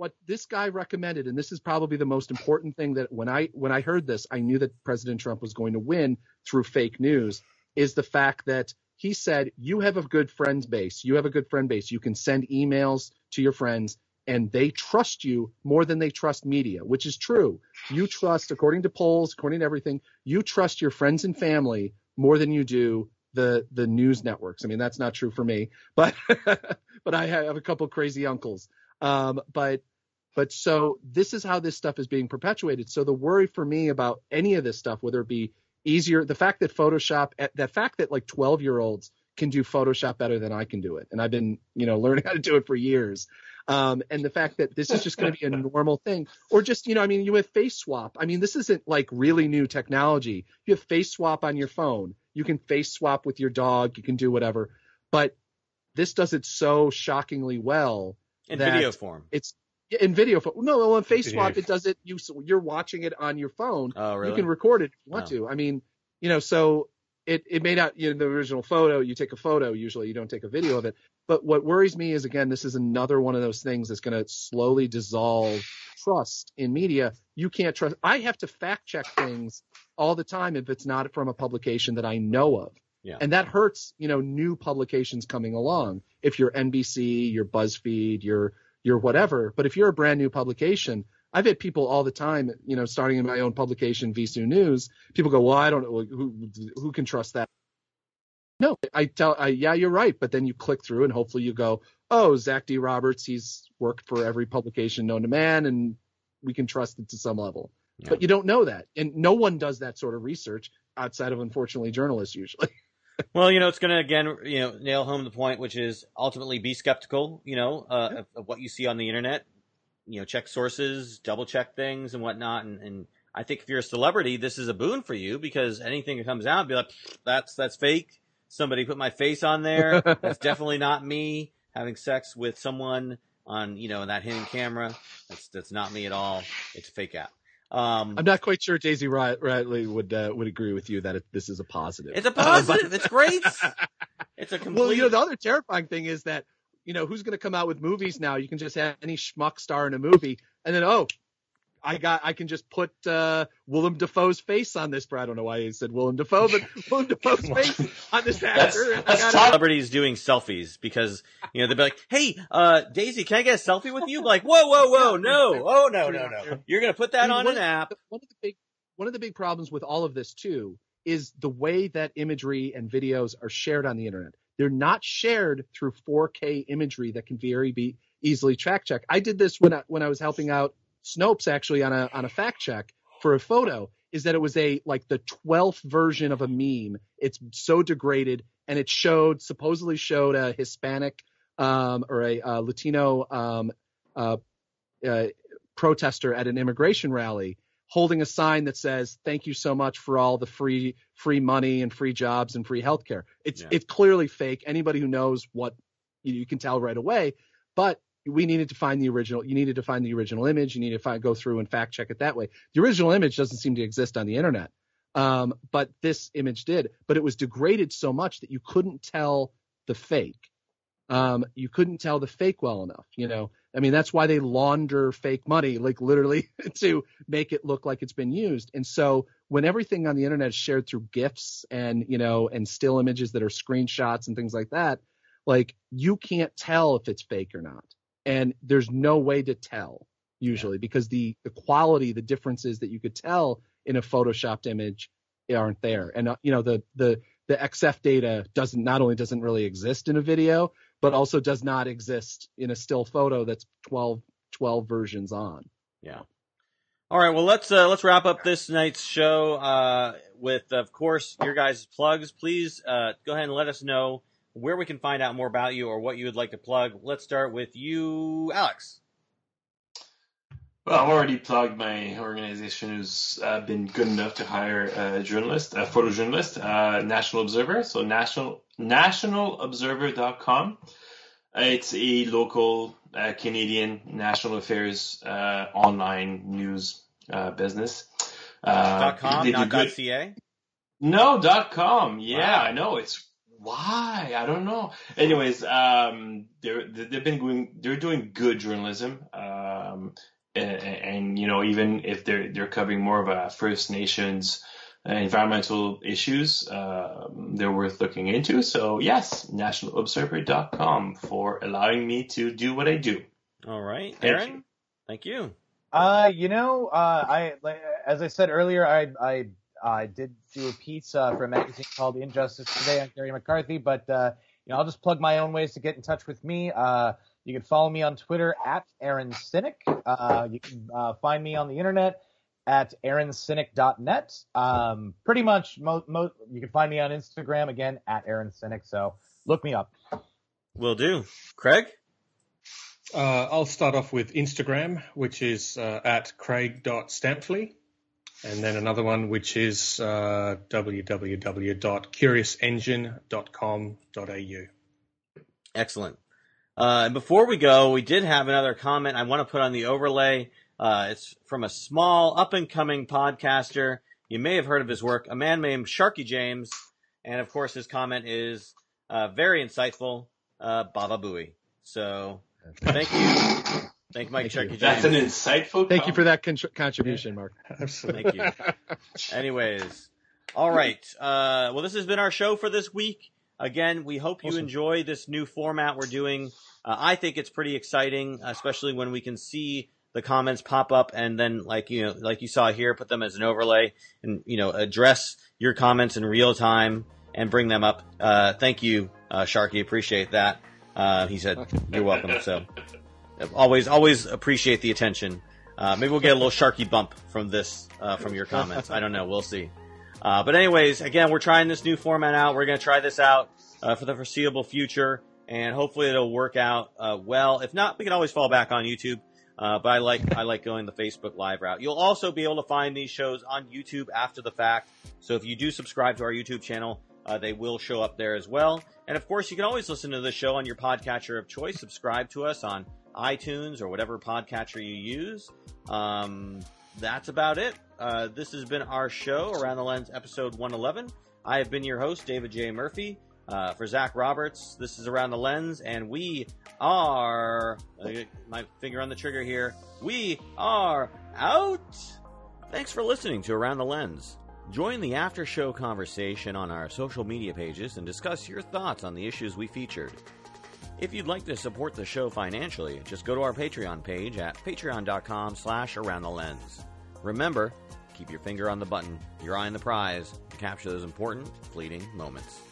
what this guy recommended, and this is probably the most important thing that when I when I heard this, I knew that President Trump was going to win through fake news, is the fact that he said, you have a good friend base. You have a good friend base. You can send emails to your friends, and they trust you more than they trust media, which is true. You trust, according to polls, according to everything, you trust your friends and family more than you do the the news networks. I mean, that's not true for me, but but I have a couple crazy uncles. Um, but but so this is how this stuff is being perpetuated. So the worry for me about any of this stuff, whether it be easier, the fact that Photoshop, that fact that like twelve year olds can do Photoshop better than I can do it, and I've been, you know, learning how to do it for years. Um, and the fact that this is just going to be a normal thing, or just, you know, I mean, you have face swap. I mean, this isn't like really new technology. You have face swap on your phone. You can face swap with your dog. You can do whatever. But this does it so shockingly well. In that video form. It's in video form. No, no, in face Video. swap, it does it. You, you're watching it on your phone. Oh, really? You can record it if you want Oh. to. I mean, you know, so it, it may not, you know, the original photo, you take a photo, usually you don't take a video of it. But what worries me is, again, this is another one of those things that's going to slowly dissolve trust in media. You can't trust. I have to fact check things all the time if it's not from a publication that I know of. Yeah. And that hurts, you know, new publications coming along. If you're N B C, your BuzzFeed, your, your whatever. But if you're a brand new publication, I've had people all the time, you know, starting in my own publication, Visu News, people go, well, I don't know, who, who can trust that? No, I tell, I, yeah, you're right. But then you click through and hopefully you go, oh, Zach D. Roberts, he's worked for every publication known to man, and we can trust it to some level. Yeah. But you don't know that. And no one does that sort of research outside of, unfortunately, journalists usually. Well, you know, it's going to, again, you know, nail home the point, which is ultimately be skeptical, you know, uh, Yeah. of, of what you see on the internet. You know, check sources, double check things and whatnot. And, and I think if you're a celebrity, this is a boon for you, because anything that comes out, be like, that's, that's fake. Somebody put my face on there. That's definitely not me having sex with someone on, you know, that hidden camera. That's, that's not me at all. It's a fake app. Um, I'm not quite sure Daisy Riley would uh, would agree with you that it, this is a positive. it's a positive. It's great. It's a complete. Well, you know, the other terrifying thing is that, you know, who's going to come out with movies now? You can just have any schmuck star in a movie, and then, oh, I got, I can just put uh, Willem Dafoe's face on this. I don't know why he said Willem Dafoe, but Willem Dafoe's face on this actor. That's- and I that's got top- Celebrities doing selfies because, you know, they'll be like, hey, uh, Daisy, can I get a selfie with you? Like, whoa, whoa, whoa, no. Oh, no, no, no. You're going to put that Dude, on one an of- app. One of the big, one of the big problems with all of this too is the way that imagery and videos are shared on the internet. They're not shared through four K imagery that can very be easily track check. I did this when I, when I was helping out Snopes actually on a on a fact check for a photo. Is that it was a like the twelfth version of a meme. It's so degraded, and it showed supposedly showed a Hispanic um, or a uh, Latino um, uh, uh, protester at an immigration rally holding a sign that says, thank you so much for all the free free money and free jobs and free healthcare. It's Yeah. it's clearly fake. Anybody who knows what, you, you can tell right away. But we needed to find the original. You needed to find the original image. You needed to find, go through and fact check it that way. The original image doesn't seem to exist on the internet. Um, but this image did. But it was degraded so much that you couldn't tell the fake. Um, you couldn't tell the fake well enough, you know. I mean, that's why they launder fake money, like literally to make it look like it's been used. And so when everything on the internet is shared through GIFs and, you know, and still images that are screenshots and things like that, like you can't tell if it's fake or not. And there's no way to tell usually because the, the quality, the differences that you could tell in a photoshopped image aren't there. And, uh, you know, the, the, the X F data doesn't, not only doesn't really exist in a video, but also does not exist in a still photo that's twelve, twelve versions on. Yeah. All right. Well, let's uh, let's wrap up this night's show uh, with, of course, your guys' plugs. Please uh, go ahead and let us know where we can find out more about you or what you would like to plug. Let's start with you, Alex. Well, I've already plugged my organization who's uh, been good enough to hire a journalist, a photojournalist, uh, National Observer. So national national observer dot com. Uh, it's a local uh, Canadian national affairs uh, online news uh, business. Uh, dot com, they do not good- dot ca. No, dot com. Yeah, Wow. I know. It's why I don't know. Anyways, um, they're they've been going. They're doing good journalism. Um, Um, and, and, you know, even if they're, they're covering more of a First Nations uh, environmental issues, uh, they're worth looking into. So yes, national observer dot com for allowing me to do what I do. All right. Thank Aaron, you. Thank you. Uh, you know, uh, I like, as I said earlier, I I I did do a piece uh, for a magazine called Injustice Today on Gary McCarthy, but uh, you know, I'll just plug my own ways to get in touch with me. Uh, you can follow me on Twitter at Aaron Cynic. Uh, you can uh, find me on the internet at aaron cynic dot net. Um, pretty much, mo- mo- you can find me on Instagram again at Aaron Cynic. So look me up. Will do. Craig? Uh, I'll start off with Instagram, which is uh, at craig dot stampley, and then another one which is uh, w w w dot curious engine dot com dot a u. Excellent. Uh, and before we go, we did have another comment I want to put on the overlay. Uh, it's from a small, up-and-coming podcaster. You may have heard of his work, a man named Sharky James. And, of course, his comment is uh, very insightful, uh, Baba Booey. So... Thank you. Thank you, Mike Sharky James. That's an insightful Thank you for that con- contribution, Mark. Absolutely. Thank you. Anyways. All right. Uh, well, this has been our show for this week. Again, we hope you Awesome. enjoy this new format we're doing. Uh, I think it's pretty exciting, especially when we can see the comments pop up and then, like, you know, like you saw here, put them as an overlay and, you know, address your comments in real time and bring them up. Uh, thank you, uh, Sharky. Appreciate that. Uh, he said, you're welcome. So always, always appreciate the attention. Uh, maybe we'll get a little Sharky bump from this, uh, from your comments. I don't know. We'll see. Uh, but anyways, again, we're trying this new format out. We're going to try this out, uh, for the foreseeable future, and hopefully it'll work out, uh, well. If not, we can always fall back on YouTube. Uh, but I like, I like going the Facebook Live route. You'll also be able to find these shows on YouTube after the fact. So if you do subscribe to our YouTube channel, Uh, they will show up there as well. And, of course, you can always listen to the show on your podcatcher of choice. Subscribe to us on iTunes or whatever podcatcher you use. Um, that's about it. Uh, this has been our show, Around the Lens, episode one eleven. I have been your host, David J. Murphy. Uh, for Zach Roberts, this is Around the Lens, and we are... I'll get my finger on the trigger here. We are out! Thanks for listening to Around the Lens. Join the after-show conversation on our social media pages and discuss your thoughts on the issues we featured. If you'd like to support the show financially, just go to our Patreon page at patreon.com slash around the lens. Remember, keep your finger on the button, your eye on the prize, to capture those important, fleeting moments.